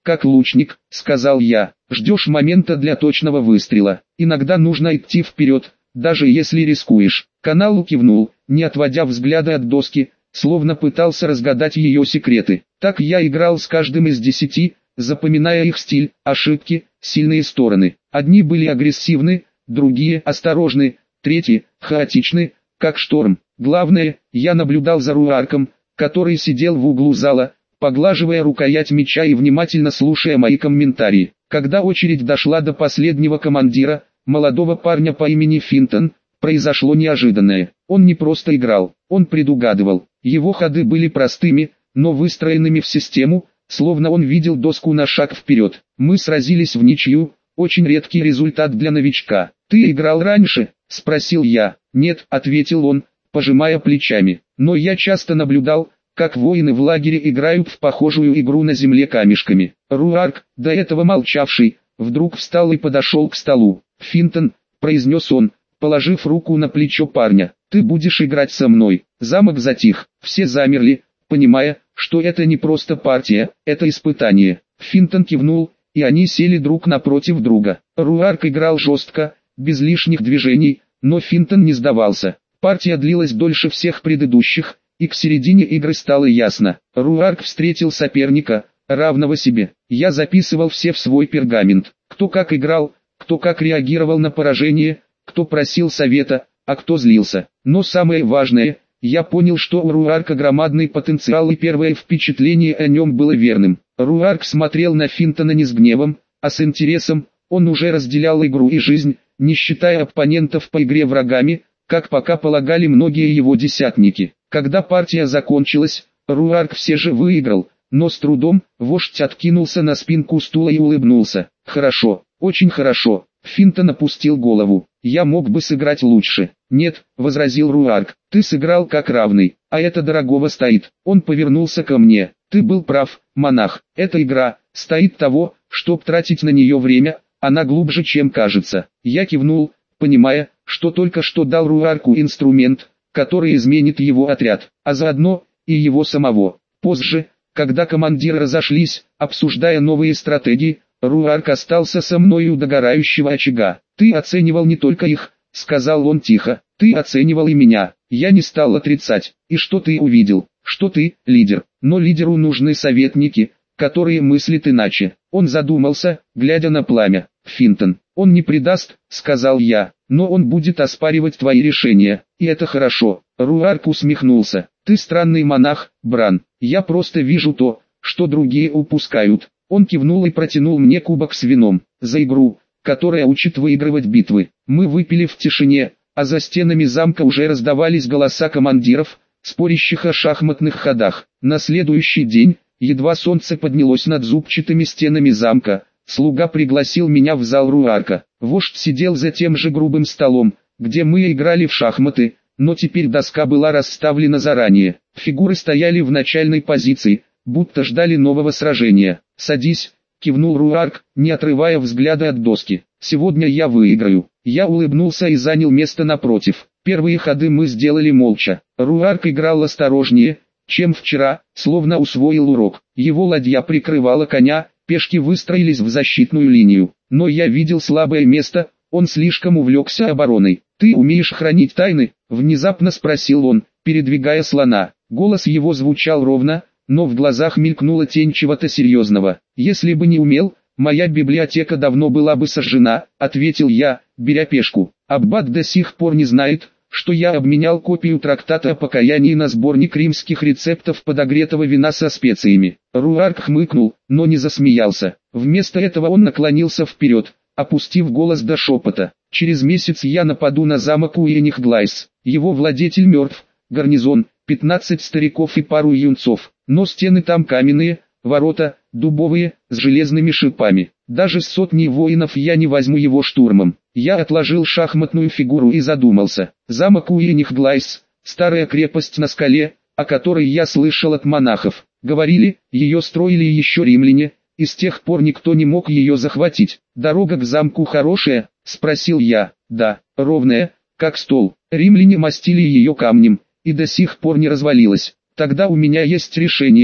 как лучник», — сказал я. «Ждешь момента для точного выстрела. Иногда нужно идти вперед, даже если рискуешь». Каналу кивнул, не отводя взгляда от доски, словно пытался разгадать ее секреты. Так я играл с каждым из десяти, запоминая их стиль, ошибки, сильные стороны. Одни были агрессивны, другие осторожны, третьи хаотичны, как шторм. Главное, я наблюдал за Руарком, который сидел в углу зала, поглаживая рукоять меча и внимательно слушая мои комментарии. Когда очередь дошла до последнего командира, молодого парня по имени Финтон, произошло неожиданное. Он не просто играл, он предугадывал. Его ходы были простыми, но выстроенными в систему, словно он видел доску на шаг вперед. Мы сразились в ничью, очень редкий результат для новичка. «Ты играл раньше?» – спросил я. «Нет», – ответил он, пожимая плечами. «Но я часто наблюдал, как воины в лагере играют в похожую игру на земле камешками». Руарк, до этого молчавший, вдруг встал и подошел к столу. «Финтон», – произнес он, положив руку на плечо парня, — «ты будешь играть со мной». Замок затих, все замерли, понимая, что это не просто партия, это испытание. Финтон кивнул, и они сели друг напротив друга. Руарк играл жестко, без лишних движений, но Финтон не сдавался. Партия длилась дольше всех предыдущих, и к середине игры стало ясно. Руарк встретил соперника, равного себе. Я записывал все в свой пергамент. Кто как играл, кто как реагировал на поражение, кто просил совета, а кто злился. Но самое важное, я понял, что у Руарка громадный потенциал, и первое впечатление о нем было верным. Руарк смотрел на Финтона не с гневом, а с интересом. Он уже разделял игру и жизнь, не считая оппонентов по игре врагами, как пока полагали многие его десятники. Когда партия закончилась, Руарк все же выиграл, но с трудом. Вождь откинулся на спинку стула и улыбнулся. «Хорошо, очень хорошо». Финтон опустил голову. «Я мог бы сыграть лучше». «Нет», — возразил Руарк, — «ты сыграл как равный, а это дорогого стоит». Он повернулся ко мне. «Ты был прав, монах, эта игра, стоит того, чтоб тратить на нее время, она глубже, чем кажется». Я кивнул, понимая, что только что дал Руарку инструмент, который изменит его отряд, а заодно и его самого. Позже, когда командиры разошлись, обсуждая новые стратегии, Руарк остался со мной у догорающего очага. «Ты оценивал не только их», — сказал он тихо, — «ты оценивал и меня». Я не стал отрицать. «И что ты увидел?» «Что ты, лидер, но лидеру нужны советники, которые мыслят иначе». Он задумался, глядя на пламя. «Финтон, он не предаст», — сказал я, — «но он будет оспаривать твои решения, и это хорошо». Руарк усмехнулся. «Ты странный монах, Бран, я просто вижу то, что другие упускают». Он кивнул и протянул мне кубок с вином. «За игру, которая учит выигрывать битвы». Мы выпили в тишине, а за стенами замка уже раздавались голоса командиров, спорящих о шахматных ходах. На следующий день, едва солнце поднялось над зубчатыми стенами замка, слуга пригласил меня в зал Руарка. Вождь сидел за тем же грубым столом, где мы играли в шахматы, но теперь доска была расставлена заранее. Фигуры стояли в начальной позиции, будто ждали нового сражения. «Садись», — кивнул Руарк, не отрывая взгляда от доски. «Сегодня я выиграю». Я улыбнулся и занял место напротив. Первые ходы мы сделали молча. Руарк играл осторожнее, чем вчера, словно усвоил урок. Его ладья прикрывала коня, пешки выстроились в защитную линию. Но я видел слабое место, он слишком увлекся обороной. «Ты умеешь хранить тайны?» — внезапно спросил он, передвигая слона. Голос его звучал ровно, но в глазах мелькнула тень чего-то серьезного. «Если бы не умел, моя библиотека давно была бы сожжена», — ответил я, беря пешку. «Аббат до сих пор не знает, что я обменял копию трактата о покаянии на сборник римских рецептов подогретого вина со специями». Руарк хмыкнул, но не засмеялся. Вместо этого он наклонился вперед, опустив голос до шепота. «Через месяц я нападу на замок Уинихглайс. Его владетель мертв, гарнизон, пятнадцать стариков и пару юнцов, но стены там каменные, ворота, дубовые, с железными шипами. Даже с сотней воинов я не возьму его штурмом». Я отложил шахматную фигуру и задумался. Замок Уинихглайс, старая крепость на скале, о которой я слышал от монахов. Говорили, ее строили еще римляне, и с тех пор никто не мог ее захватить. «Дорога к замку хорошая?» — спросил я. «Да, ровная, как стол. Римляне мастили ее камнем, и до сих пор не развалилась». «Тогда у меня есть решение», —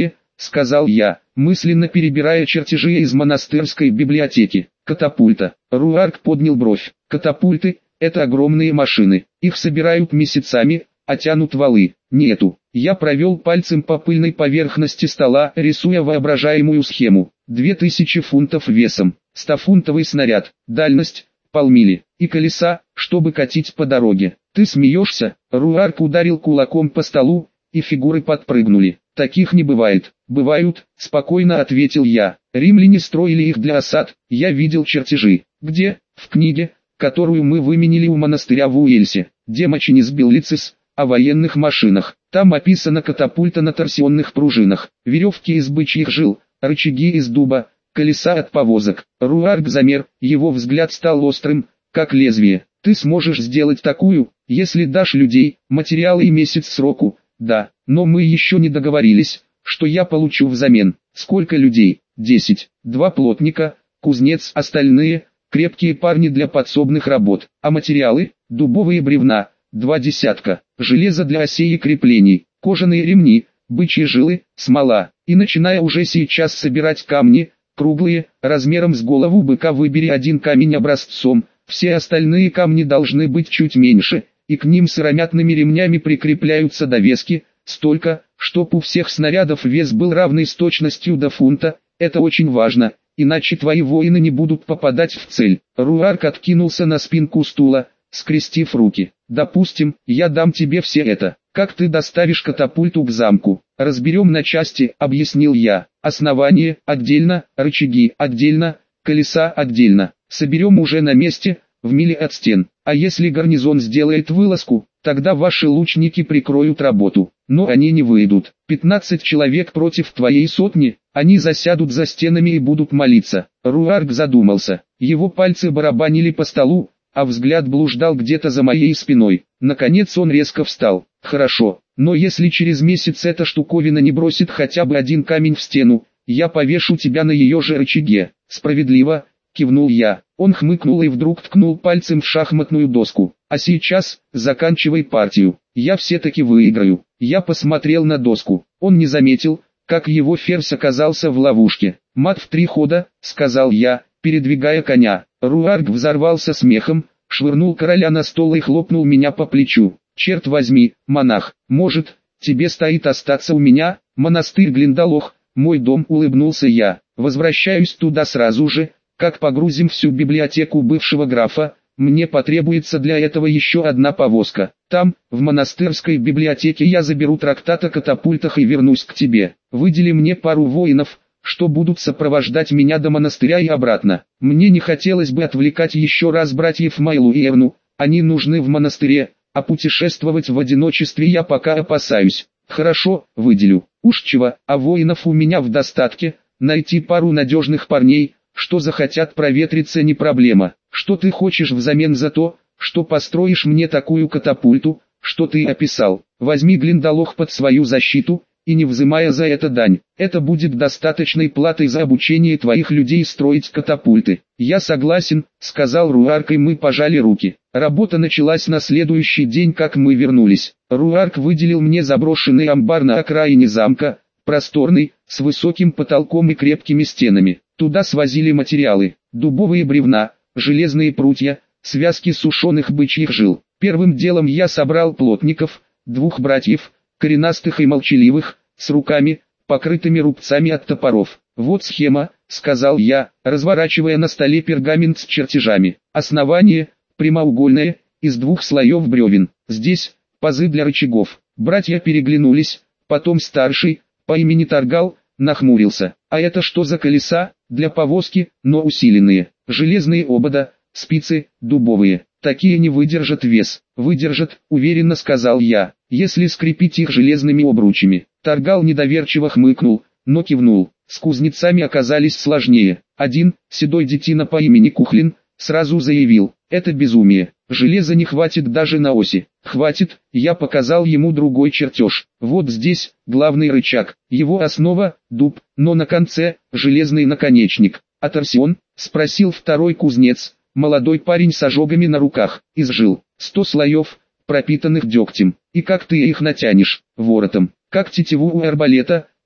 сказал я, мысленно перебирая чертежи из монастырской библиотеки. Катапульта. Руарк поднял бровь. Катапульты – это огромные машины. Их собирают месяцами, а тянут валы. Нету. Я провел пальцем по пыльной поверхности стола, рисуя воображаемую схему. Две тысячи фунтов весом. Стофунтовый снаряд. Дальность – полмили. И колеса, чтобы катить по дороге. Ты смеешься? Руарк ударил кулаком по столу, и фигуры подпрыгнули. Таких не бывает. Бывают, спокойно ответил я. Римляне строили их для осад, я видел чертежи. Где? В книге, которую мы выменили у монастыря в Уэльсе. Демочинис Беллицис, о военных машинах. Там описана катапульта на торсионных пружинах, веревки из бычьих жил, рычаги из дуба, колеса от повозок. Руарк замер, его взгляд стал острым, как лезвие. Ты сможешь сделать такую, если дашь людей, материалы и месяц сроку. Да, но мы еще не договорились, что я получу взамен. Сколько людей? Десять. Два плотника, кузнец, остальные – крепкие парни для подсобных работ. А материалы – дубовые бревна, два десятка, железо для осей и креплений, кожаные ремни, бычьи жилы, смола. И начиная уже сейчас собирать камни, круглые, размером с голову быка выбери один камень образцом, все остальные камни должны быть чуть меньше, и к ним сыромятными ремнями прикрепляются довески, столько, чтоб у всех снарядов вес был равный с точностью до фунта. Это очень важно, иначе твои воины не будут попадать в цель. Руарк откинулся на спинку стула, скрестив руки. Допустим, я дам тебе все это. Как ты доставишь катапульту к замку? Разберем на части, объяснил я. Основание отдельно, рычаги отдельно, колеса отдельно. Соберем уже на месте, в миле от стен. А если гарнизон сделает вылазку, тогда ваши лучники прикроют работу. Но они не выйдут. пятнадцать человек против твоей сотни, они засядут за стенами и будут молиться. Руарк задумался. Его пальцы барабанили по столу, а взгляд блуждал где-то за моей спиной. Наконец он резко встал. Хорошо, но если через месяц эта штуковина не бросит хотя бы один камень в стену, я повешу тебя на ее же рычаге. Справедливо, кивнул я. Он хмыкнул и вдруг ткнул пальцем в шахматную доску. А сейчас, заканчивай партию. Я все-таки выиграю. Я посмотрел на доску. Он не заметил, как его ферзь оказался в ловушке. Мат в три хода, сказал я, передвигая коня. Руарк взорвался смехом, швырнул короля на стол и хлопнул меня по плечу. Черт возьми, монах, может, тебе стоит остаться у меня? Монастырь Глиндалох, мой дом, улыбнулся я. Возвращаюсь туда сразу же, как погрузим всю библиотеку бывшего графа. Мне потребуется для этого еще одна повозка. Там, в монастырской библиотеке, я заберу трактат о катапультах и вернусь к тебе. Выдели мне пару воинов, что будут сопровождать меня до монастыря и обратно. Мне не хотелось бы отвлекать еще раз братьев Майлу и Эвну, они нужны в монастыре, а путешествовать в одиночестве я пока опасаюсь. Хорошо, выделю. Уж чего, а воинов у меня в достатке, найти пару надежных парней, что захотят проветриться, не проблема. Что ты хочешь взамен за то, что построишь мне такую катапульту, что ты описал? Возьми Глиндалох под свою защиту, и не взимая за это дань. Это будет достаточной платой за обучение твоих людей строить катапульты. Я согласен, сказал Руарк, и мы пожали руки. Работа началась на следующий день, как мы вернулись. Руарк выделил мне заброшенный амбар на окраине замка, просторный, с высоким потолком и крепкими стенами. Туда свозили материалы: дубовые бревна, железные прутья, связки сушеных бычьих жил. Первым делом я собрал плотников, двух братьев, коренастых и молчаливых, с руками, покрытыми рубцами от топоров. Вот схема, сказал я, разворачивая на столе пергамент с чертежами. Основание прямоугольное, из двух слоев бревен. Здесь пазы для рычагов. Братья переглянулись, потом старший, по имени Таргал, нахмурился. А это что за колеса? Для повозки, но усиленные. Железные обода, спицы, дубовые. Такие не выдержат вес. Выдержат, уверенно сказал я, если скрепить их железными обручами. Таргал недоверчиво хмыкнул, но кивнул. С кузнецами оказались сложнее. Один, седой детина по имени Кухлин, сразу заявил: это безумие. Железа не хватит даже на оси. Хватит, я показал ему другой чертеж. Вот здесь, главный рычаг, его основа, дуб, но на конце, железный наконечник. А торсион? Спросил второй кузнец, молодой парень с ожогами на руках. Из жил, сто слоев, пропитанных дегтем. И как ты их натянешь? Воротом. Как тетиву у арбалета,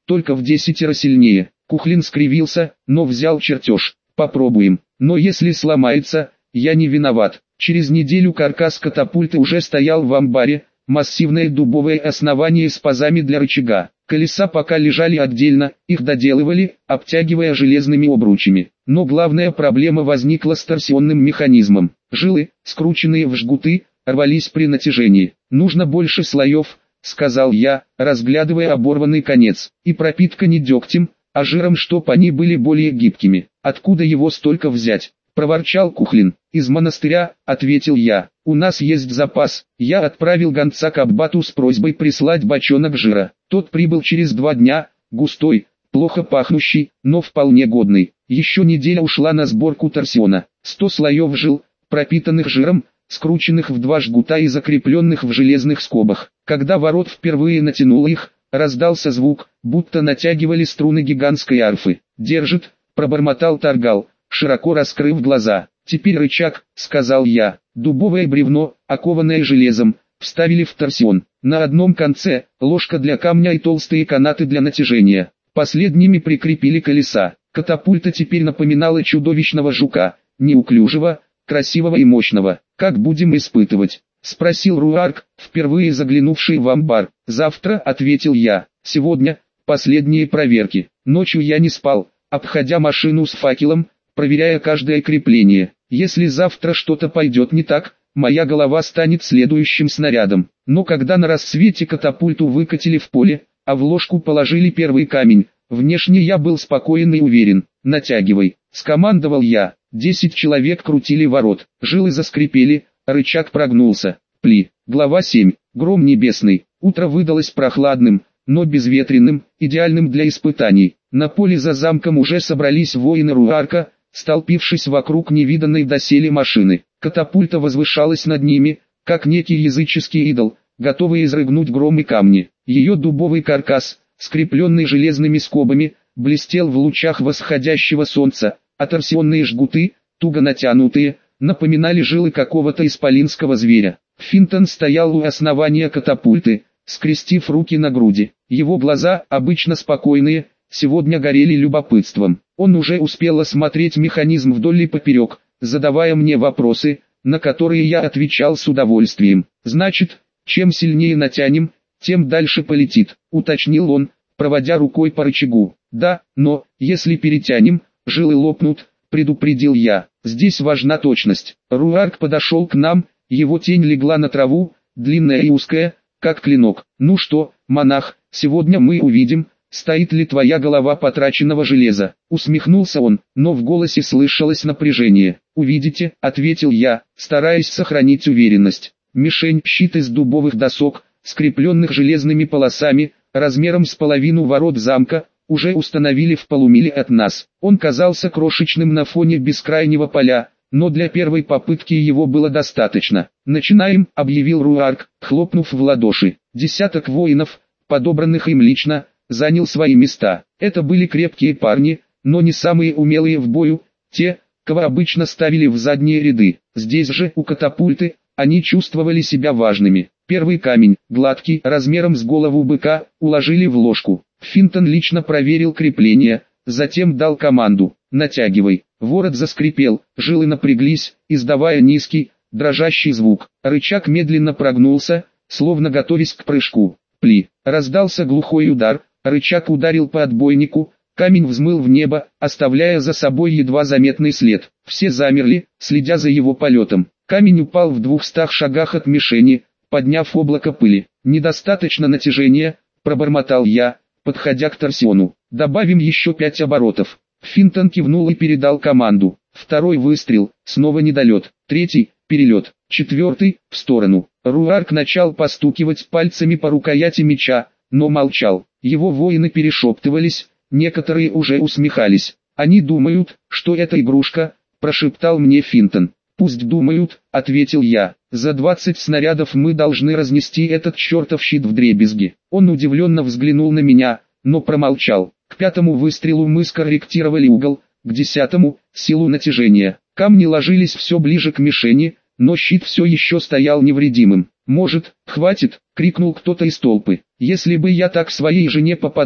только в десятеро сильнее. Кухлин скривился, но взял чертеж. Попробуем. Но если сломается, я не виноват. Через неделю каркас катапульты уже стоял в амбаре, массивное дубовое основание с пазами для рычага. Колеса пока лежали отдельно, их доделывали, обтягивая железными обручами. Но главная проблема возникла с торсионным механизмом. Жилы, скрученные в жгуты, рвались при натяжении. «Нужно больше слоев», — сказал я, разглядывая оборванный конец. «И пропитка не дегтем, а жиром, чтоб они были более гибкими. Откуда его столько взять?» — проворчал Кухлин. «Из монастыря», — ответил я. «У нас есть запас». Я отправил гонца к аббату с просьбой прислать бочонок жира. Тот прибыл через два дня, густой, плохо пахнущий, но вполне годный. Еще неделя ушла на сборку торсиона. Сто слоев жил, пропитанных жиром, скрученных в два жгута и закрепленных в железных скобах. Когда ворот впервые натянул их, раздался звук, будто натягивали струны гигантской арфы. «Держит», — пробормотал Таргал, широко раскрыв глаза. «Теперь рычаг», — сказал я. Дубовое бревно, окованное железом, вставили в торсион. На одном конце — ложка для камня и толстые канаты для натяжения. Последними прикрепили колеса. Катапульта теперь напоминала чудовищного жука, неуклюжего, красивого и мощного. «Как будем испытывать?» — спросил Руарк, впервые заглянувший в амбар. «Завтра», — ответил я. «Сегодня последние проверки. Ночью я не спал, обходя машину с факелом, проверяя каждое крепление. Если завтра что-то пойдет не так, моя голова станет следующим снарядом». Но когда на рассвете катапульту выкатили в поле, а в ложку положили первый камень, внешне я был спокоен и уверен. «Натягивай», — скомандовал я. Десять человек крутили ворот, жилы заскрипели, рычаг прогнулся. Пли. Глава семь. Гром небесный. Утро выдалось прохладным, но безветренным, идеальным для испытаний. На поле за замком уже собрались воины Руарка, столпившись вокруг невиданной доселе машины. Катапульта возвышалась над ними, как некий языческий идол, готовый изрыгнуть гром и камни. Ее дубовый каркас, скрепленный железными скобами, блестел в лучах восходящего солнца, а торсионные жгуты, туго натянутые, напоминали жилы какого-то исполинского зверя. Финтон стоял у основания катапульты, скрестив руки на груди. Его глаза, обычно спокойные, сегодня горели любопытством. Он уже успел осмотреть механизм вдоль и поперек, задавая мне вопросы, на которые я отвечал с удовольствием. «Значит, чем сильнее натянем, тем дальше полетит», — уточнил он, проводя рукой по рычагу. «Да, но, если перетянем, жилы лопнут», — предупредил я. «Здесь важна точность». Руарк подошел к нам, его тень легла на траву, длинная и узкая, как клинок. «Ну что, монах, сегодня мы увидим, стоит ли твоя голова потраченного железа». Усмехнулся он, но в голосе слышалось напряжение. «Увидите», — ответил я, стараясь сохранить уверенность. Мишень — щит из дубовых досок, скрепленных железными полосами, размером с половину ворот замка, уже установили в полумиле от нас. Он казался крошечным на фоне бескрайнего поля, но для первой попытки его было достаточно. «Начинаем», — объявил Руарк, хлопнув в ладоши. Десяток воинов, подобранных им лично, занял свои места. Это были крепкие парни, но не самые умелые в бою, те, кого обычно ставили в задние ряды. Здесь же, у катапульты, они чувствовали себя важными. Первый камень, гладкий, размером с голову быка, уложили в ложку. Финтон лично проверил крепление, затем дал команду: «Натягивай». Ворот заскрипел, жилы напряглись, издавая низкий, дрожащий звук. Рычаг медленно прогнулся, словно готовясь к прыжку. Пли. Раздался глухой удар, рычаг ударил по отбойнику, камень взмыл в небо, оставляя за собой едва заметный след. Все замерли, следя за его полетом. Камень упал в двухстах шагах от мишени, подняв облако пыли. «Недостаточно натяжения», — пробормотал я, подходя к торсиону. «Добавим еще пять оборотов». Финтон кивнул и передал команду. Второй выстрел, снова недолет. Третий, перелет. Четвертый, в сторону. Руарк начал постукивать пальцами по рукояти меча, но молчал. Его воины перешептывались, некоторые уже усмехались. «Они думают, что это игрушка», — прошептал мне Финтон. «Пусть думают», — ответил я. «За двадцать снарядов мы должны разнести этот чертов щит вдребезги». Он удивленно взглянул на меня, но промолчал. К пятому выстрелу мы скорректировали угол, к десятому — силу натяжения. Камни ложились все ближе к мишени, но щит все еще стоял невредимым. «Может, хватит?» — крикнул кто-то из толпы. «Если бы я так своей жене попадал,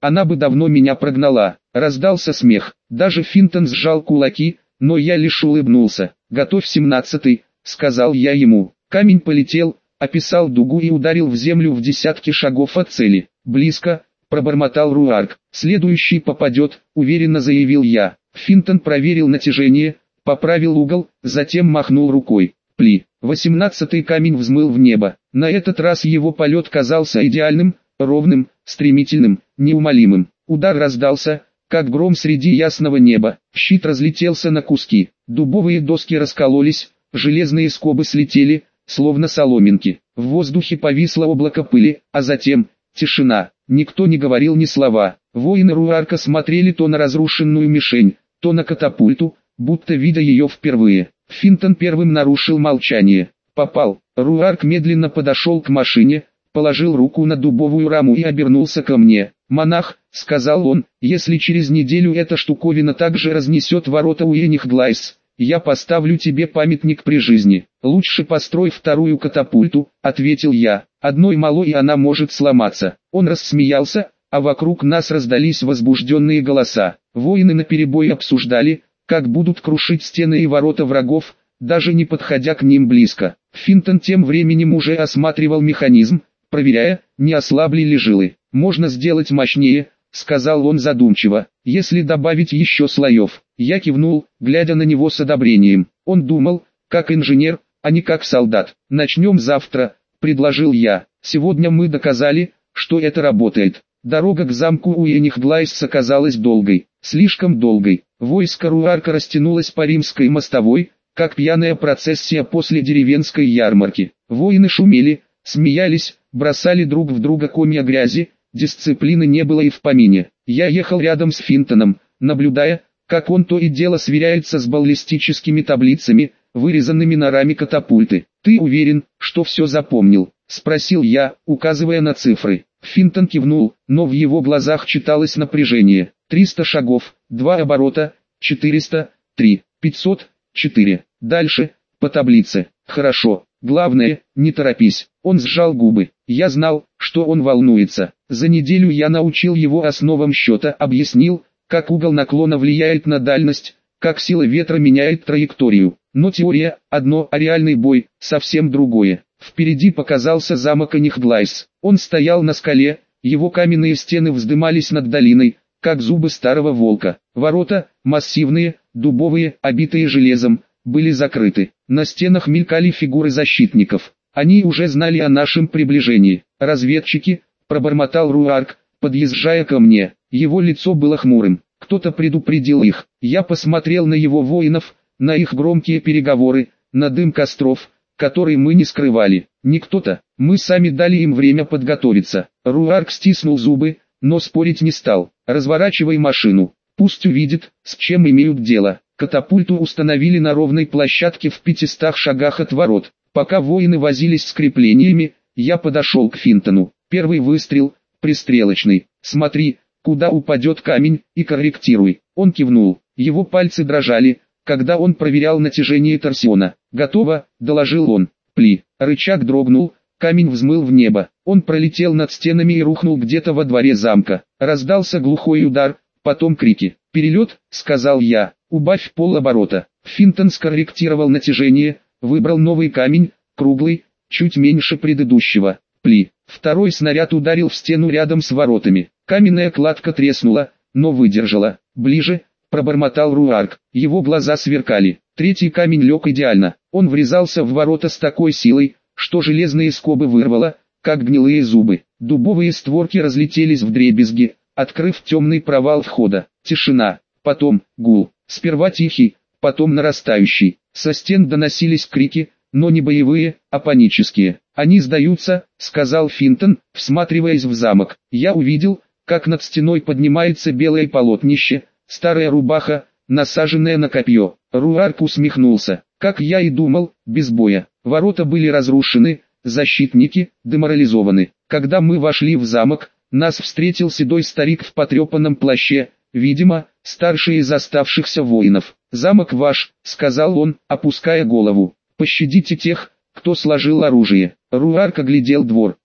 она бы давно меня прогнала. Раздался смех, даже Финтон сжал кулаки, но я лишь улыбнулся. «Готовь семнадцатый», — сказал я ему. Камень полетел, описал дугу и ударил в землю в десятки шагов от цели. «Близко», — пробормотал Руарк. «Следующий попадет», — уверенно заявил я. Финтон проверил натяжение, поправил угол, затем махнул рукой. Пли. Восемнадцатый камень взмыл в небо. На этот раз его полет казался идеальным, ровным, стремительным, неумолимым. Удар раздался, как гром среди ясного неба. Щит разлетелся на куски. Дубовые доски раскололись, железные скобы слетели, словно соломинки. В воздухе повисло облако пыли, а затем тишина. Никто не говорил ни слова. Воины Руарка смотрели то на разрушенную мишень, то на катапульту, будто видя ее впервые. Финтон первым нарушил молчание. «Попал». Руарк медленно подошел к машине, положил руку на дубовую раму и обернулся ко мне. «Монах», — сказал он, — «если через неделю эта штуковина также разнесет ворота Уэнихглайс, я поставлю тебе памятник при жизни. Лучше построй вторую катапульту», — ответил я. «Одной мало и она может сломаться». Он рассмеялся, а вокруг нас раздались возбужденные голоса. Воины наперебой обсуждали, как будут крушить стены и ворота врагов, даже не подходя к ним близко. Финтон тем временем уже осматривал механизм, проверяя, не ослабли ли жилы. «Можно сделать мощнее», — сказал он задумчиво, — «если добавить еще слоев». Я кивнул, глядя на него с одобрением. Он думал, как инженер, а не как солдат. «Начнем завтра», — предложил я. «Сегодня мы доказали, что это работает». Дорога к замку Уэнихглайс оказалась долгой, слишком долгой. Войско Руарка растянулось по римской мостовой, как пьяная процессия после деревенской ярмарки. Воины шумели, смеялись, бросали друг в друга комья грязи, дисциплины не было и в помине. Я ехал рядом с Финтоном, наблюдая, как он то и дело сверяется с баллистическими таблицами, вырезанными на раме катапульты. «Ты уверен, что все запомнил?» — спросил я, указывая на цифры. Финтон кивнул, но в его глазах читалось напряжение. триста шагов, два оборота, четыреста, три, пятьсот, четыре. Дальше, по таблице. «Хорошо, главное, не торопись». Он сжал губы. Я знал, что он волнуется. За неделю я научил его основам счета, объяснил, как угол наклона влияет на дальность, как сила ветра меняет траекторию. Но теория – одно, а реальный бой – совсем другое. Впереди показался замок Уэнихглайс. Он стоял на скале, его каменные стены вздымались над долиной, как зубы старого волка. Ворота, массивные, дубовые, обитые железом, были закрыты. На стенах мелькали фигуры защитников. Они уже знали о нашем приближении. «Разведчики», — пробормотал Руарк, подъезжая ко мне. Его лицо было хмурым. Кто-то предупредил их. Я посмотрел на его воинов, на их громкие переговоры, на дым костров, который мы не скрывали. Не кто-то, мы сами дали им время подготовиться. Руарк стиснул зубы, но спорить не стал. «Разворачивай машину, пусть увидит, с чем имеют дело». Катапульту установили на ровной площадке в пятистах шагах от ворот. Пока воины возились с креплениями, я подошел к Финтону. Первый выстрел, пристрелочный. «Смотри, куда упадет камень, и корректируй». Он кивнул. Его пальцы дрожали, когда он проверял натяжение торсиона. «Готово», — доложил он. Пли. Рычаг дрогнул, камень взмыл в небо. Он пролетел над стенами и рухнул где-то во дворе замка. Раздался глухой удар, потом крики. «Перелет», — сказал я, — «убавь полоборота». Финтон скорректировал натяжение, выбрал новый камень, круглый, чуть меньше предыдущего. Пли. Второй снаряд ударил в стену рядом с воротами. Каменная кладка треснула, но выдержала. «Ближе», — пробормотал Руарк. Его глаза сверкали. Третий камень лег идеально. Он врезался в ворота с такой силой, что железные скобы вырвало, как гнилые зубы. Дубовые створки разлетелись вдребезги, открыв темный провал входа. Тишина. Потом гул. Сперва тихий, потом нарастающий. Со стен доносились крики, но не боевые, а панические. «Они сдаются», — сказал Финтон, всматриваясь в замок. Я увидел, как над стеной поднимается белое полотнище, старая рубаха, насаженная на копье. Руарк усмехнулся. Как я и думал, без боя. Ворота были разрушены, защитники деморализованы. Когда мы вошли в замок, нас встретил седой старик в потрепанном плаще, видимо, старший из оставшихся воинов. «Замок ваш», — сказал он, опуская голову. «Пощадите тех, кто сложил оружие». Руарк оглядел двор.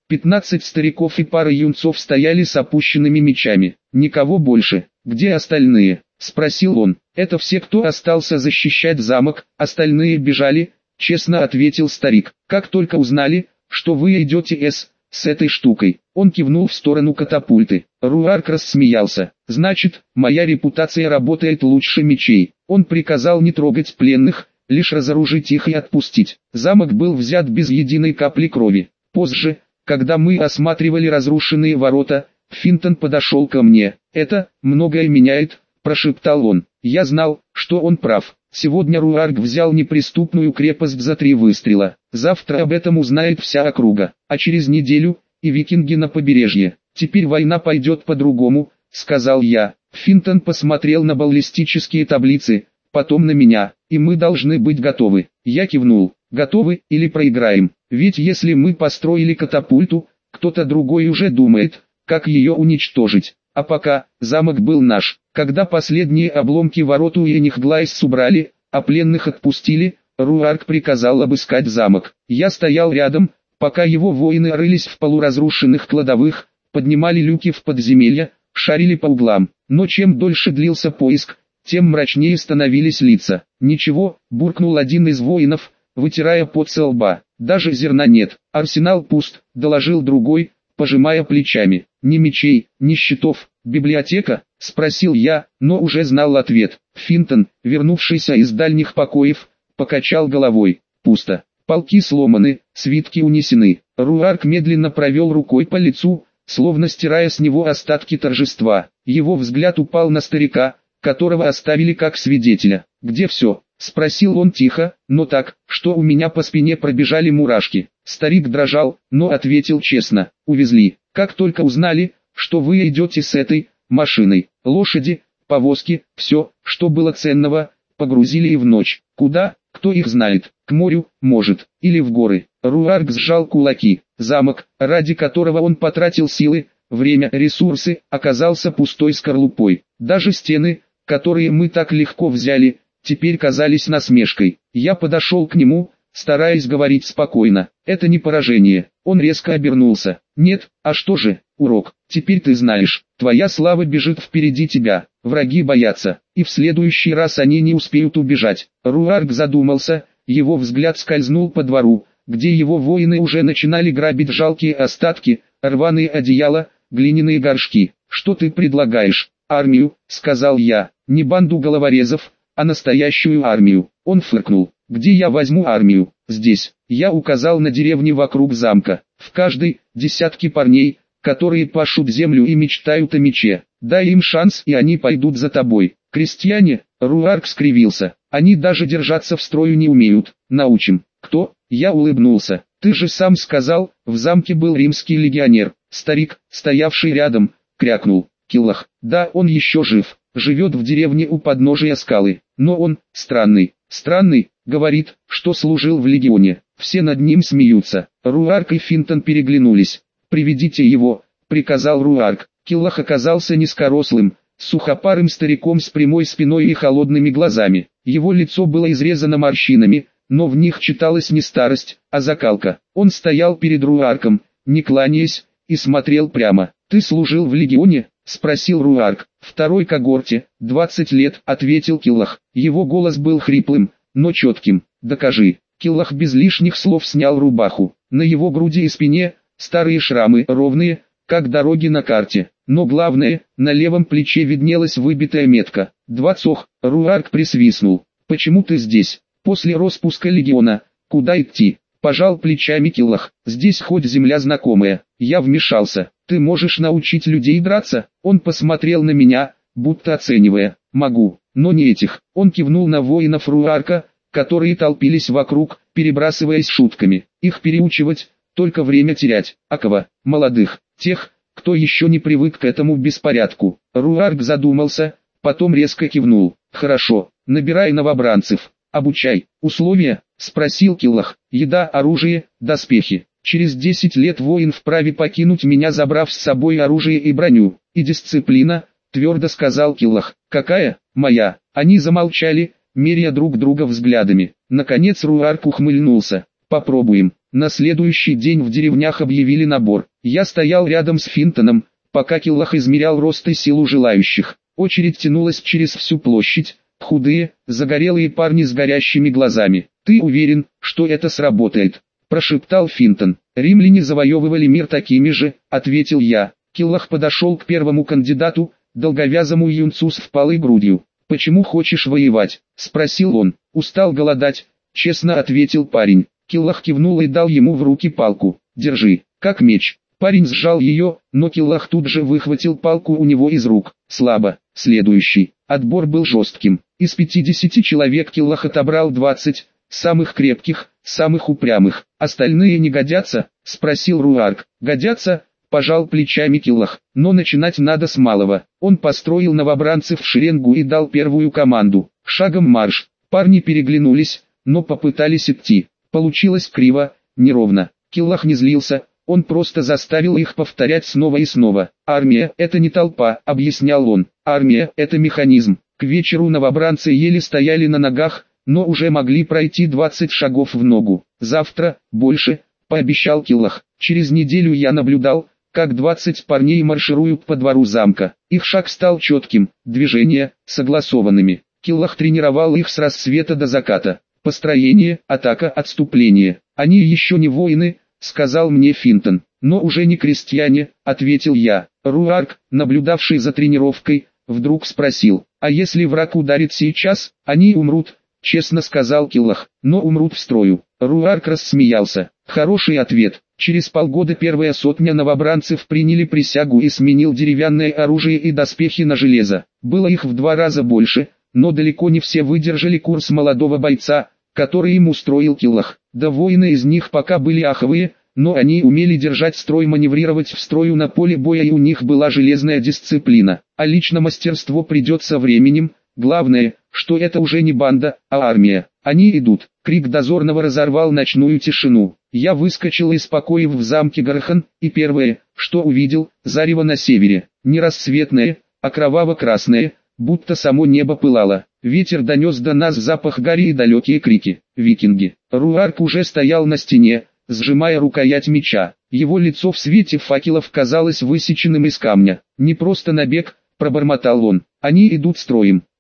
Пятнадцать стариков и пара юнцов стояли с опущенными мечами. Никого больше. Где остальные? Спросил он. Это все, кто остался защищать замок, остальные бежали, честно ответил старик. Как только узнали, что вы идете с... с этой штукой. Он кивнул в сторону катапульты. Руарк рассмеялся. Значит, моя репутация работает лучше мечей. Он приказал не трогать пленных, лишь разоружить их и отпустить. Замок был взят без единой капли крови. Позже, когда мы осматривали разрушенные ворота, Финтон подошел ко мне. «Это многое меняет», – прошептал он. Я знал, что он прав. Сегодня Руарк взял неприступную крепость за три выстрела. Завтра об этом узнает вся округа. А через неделю и викинги на побережье. Теперь война пойдет по-другому, сказал я. Финтон посмотрел на баллистические таблицы, потом на меня. И мы должны быть готовы. Я кивнул. Готовы или проиграем? Ведь если мы построили катапульту, кто-то другой уже думает, как ее уничтожить. А пока, замок был наш. Когда последние обломки ворот у Энихглайс убрали, а пленных отпустили, Руарк приказал обыскать замок. Я стоял рядом, пока его воины рылись в полуразрушенных кладовых, поднимали люки в подземелья, шарили по углам. Но чем дольше длился поиск, тем мрачнее становились лица. «Ничего», — буркнул один из воинов, вытирая пот со лба. «Даже зерна нет, арсенал пуст», — доложил другой, пожимая плечами. «Ни мечей, ни щитов, библиотека?» — спросил я, но уже знал ответ. Финтон, вернувшийся из дальних покоев, покачал головой. «Пусто. Полки сломаны, свитки унесены». Руарк медленно провел рукой по лицу, словно стирая с него остатки торжества. Его взгляд упал на старика, которого оставили как свидетеля. «Где все?» — спросил он тихо, но так, что у меня по спине пробежали мурашки. Старик дрожал, но ответил честно. «Увезли. Как только узнали, что вы идете с этой машиной, лошади, повозки, все, что было ценного, погрузили и в ночь. Куда? Кто их знает? К морю, может, или в горы». Руарк сжал кулаки. Замок, ради которого он потратил силы, время, ресурсы, оказался пустой скорлупой. Даже стены, которые мы так легко взяли, теперь казались насмешкой. Я подошел к нему, стараясь говорить спокойно. «Это не поражение». Он резко обернулся. «Нет, а что же, урок? Теперь ты знаешь, твоя слава бежит впереди тебя. Враги боятся, и в следующий раз они не успеют убежать». Руарк задумался, его взгляд скользнул по двору, где его воины уже начинали грабить жалкие остатки, рваные одеяла, глиняные горшки. «Что ты предлагаешь?» «Армию», — сказал я, — «не банду головорезов, а настоящую армию». Он фыркнул. «Где я возьму армию?» «Здесь». Я указал на деревни вокруг замка. В каждой десятки парней, которые пашут землю и мечтают о мече. Дай им шанс, и они пойдут за тобой. Крестьяне, Руарк скривился. Они даже держаться в строю не умеют. Научим. Кто? Я улыбнулся. Ты же сам сказал, в замке был римский легионер. Старик, стоявший рядом, крякнул. Киллах. Да, он еще жив. Живет в деревне у подножия скалы. Но он, странный. Странный, говорит, что служил в легионе. Все над ним смеются. Руарк и Финтон переглянулись. «Приведите его», — приказал Руарк. Киллах оказался низкорослым, сухопарым стариком с прямой спиной и холодными глазами. Его лицо было изрезано морщинами, но в них читалась не старость, а закалка. Он стоял перед Руарком, не кланяясь, и смотрел прямо. «Ты служил в легионе?» — спросил Руарк. «Второй когорте, двадцать лет», — ответил Киллах. Его голос был хриплым, но четким. «Докажи». Киллах без лишних слов снял рубаху. На его груди и спине старые шрамы, ровные, как дороги на карте. Но главное, на левом плече виднелась выбитая метка. «Двадцох», — Руарк присвистнул. «Почему ты здесь? После распуска легиона. Куда идти?» Пожал плечами Киллах. «Здесь хоть земля знакомая». Я вмешался. «Ты можешь научить людей драться?» Он посмотрел на меня, будто оценивая. «Могу, но не этих». Он кивнул на воинов Руарка, которые толпились вокруг, перебрасываясь шутками. «Их переучивать, только время терять». «А кого?» «Молодых, тех, кто еще не привык к этому беспорядку». Руарк задумался, потом резко кивнул. «Хорошо, набирай новобранцев. Обучай». «Условия?» — спросил Киллах. «Еда, оружие, доспехи. Через десять лет воин вправе покинуть меня, забрав с собой оружие и броню. И дисциплина», — твердо сказал Киллах. «Какая?» «Моя». Они замолчали, меряя друг друга взглядами. Наконец Руарк ухмыльнулся. «Попробуем». На следующий день в деревнях объявили набор. Я стоял рядом с Финтоном, пока Киллах измерял рост и силу желающих. Очередь тянулась через всю площадь, худые, загорелые парни с горящими глазами. «Ты уверен, что это сработает?» – прошептал Финтон. «Римляне завоевывали мир такими же», – ответил я. Киллах подошел к первому кандидату, долговязому юнцу с впалой грудью. «Почему хочешь воевать?» – спросил он. «Устал голодать», – честно ответил парень. Киллах кивнул и дал ему в руки палку. «Держи, как меч». Парень сжал ее, но Киллах тут же выхватил палку у него из рук. Слабо. Следующий. Отбор был жестким. Из пятидесяти человек Киллах отобрал двадцать, самых крепких, самых упрямых. «Остальные не годятся?» – спросил Руарк. «Годятся?» – пожал плечами Киллах. «Но начинать надо с малого». Он построил новобранцев в шеренгу и дал первую команду. «Шагом марш». Парни переглянулись, но попытались идти. Получилось криво, неровно. Киллах не злился. Он просто заставил их повторять снова и снова. «Армия – это не толпа», – объяснял он. «Армия – это механизм». К вечеру новобранцы еле стояли на ногах, но уже могли пройти двадцать шагов в ногу. «Завтра – больше», – пообещал Киллах. Через неделю я наблюдал, как двадцать парней маршируют по двору замка. Их шаг стал четким, движения – согласованными. Киллах тренировал их с рассвета до заката. Построение, атака, отступление. «Они еще не воины», — сказал мне Финтон. «Но уже не крестьяне», — ответил я. Руарк, наблюдавший за тренировкой, вдруг спросил: «А если враг ударит сейчас, они умрут?» «Честно», — сказал Киллах, — «но умрут в строю». Руарк рассмеялся. Хороший ответ. Через полгода первая сотня новобранцев приняли присягу и сменил деревянное оружие и доспехи на железо. Было их в два раза больше, но далеко не все выдержали курс молодого бойца, который им устроил Киллах. Да воины из них пока были аховые, но они умели держать строй, маневрировать в строю на поле боя, и у них была железная дисциплина. А лично мастерство придет со временем. Главное, что это уже не банда, а армия. «Они идут!» Крик дозорного разорвал ночную тишину. Я выскочил из покоев в замке Гархан, и первое, что увидел, зарево на севере. Не рассветное, а кроваво-красное, будто само небо пылало. Ветер донес до нас запах гари и далекие крики. Викинги. Руарк уже стоял на стене, сжимая рукоять меча. Его лицо в свете факелов казалось высеченным из камня. «Не просто набег», — пробормотал он. «Они идут строем.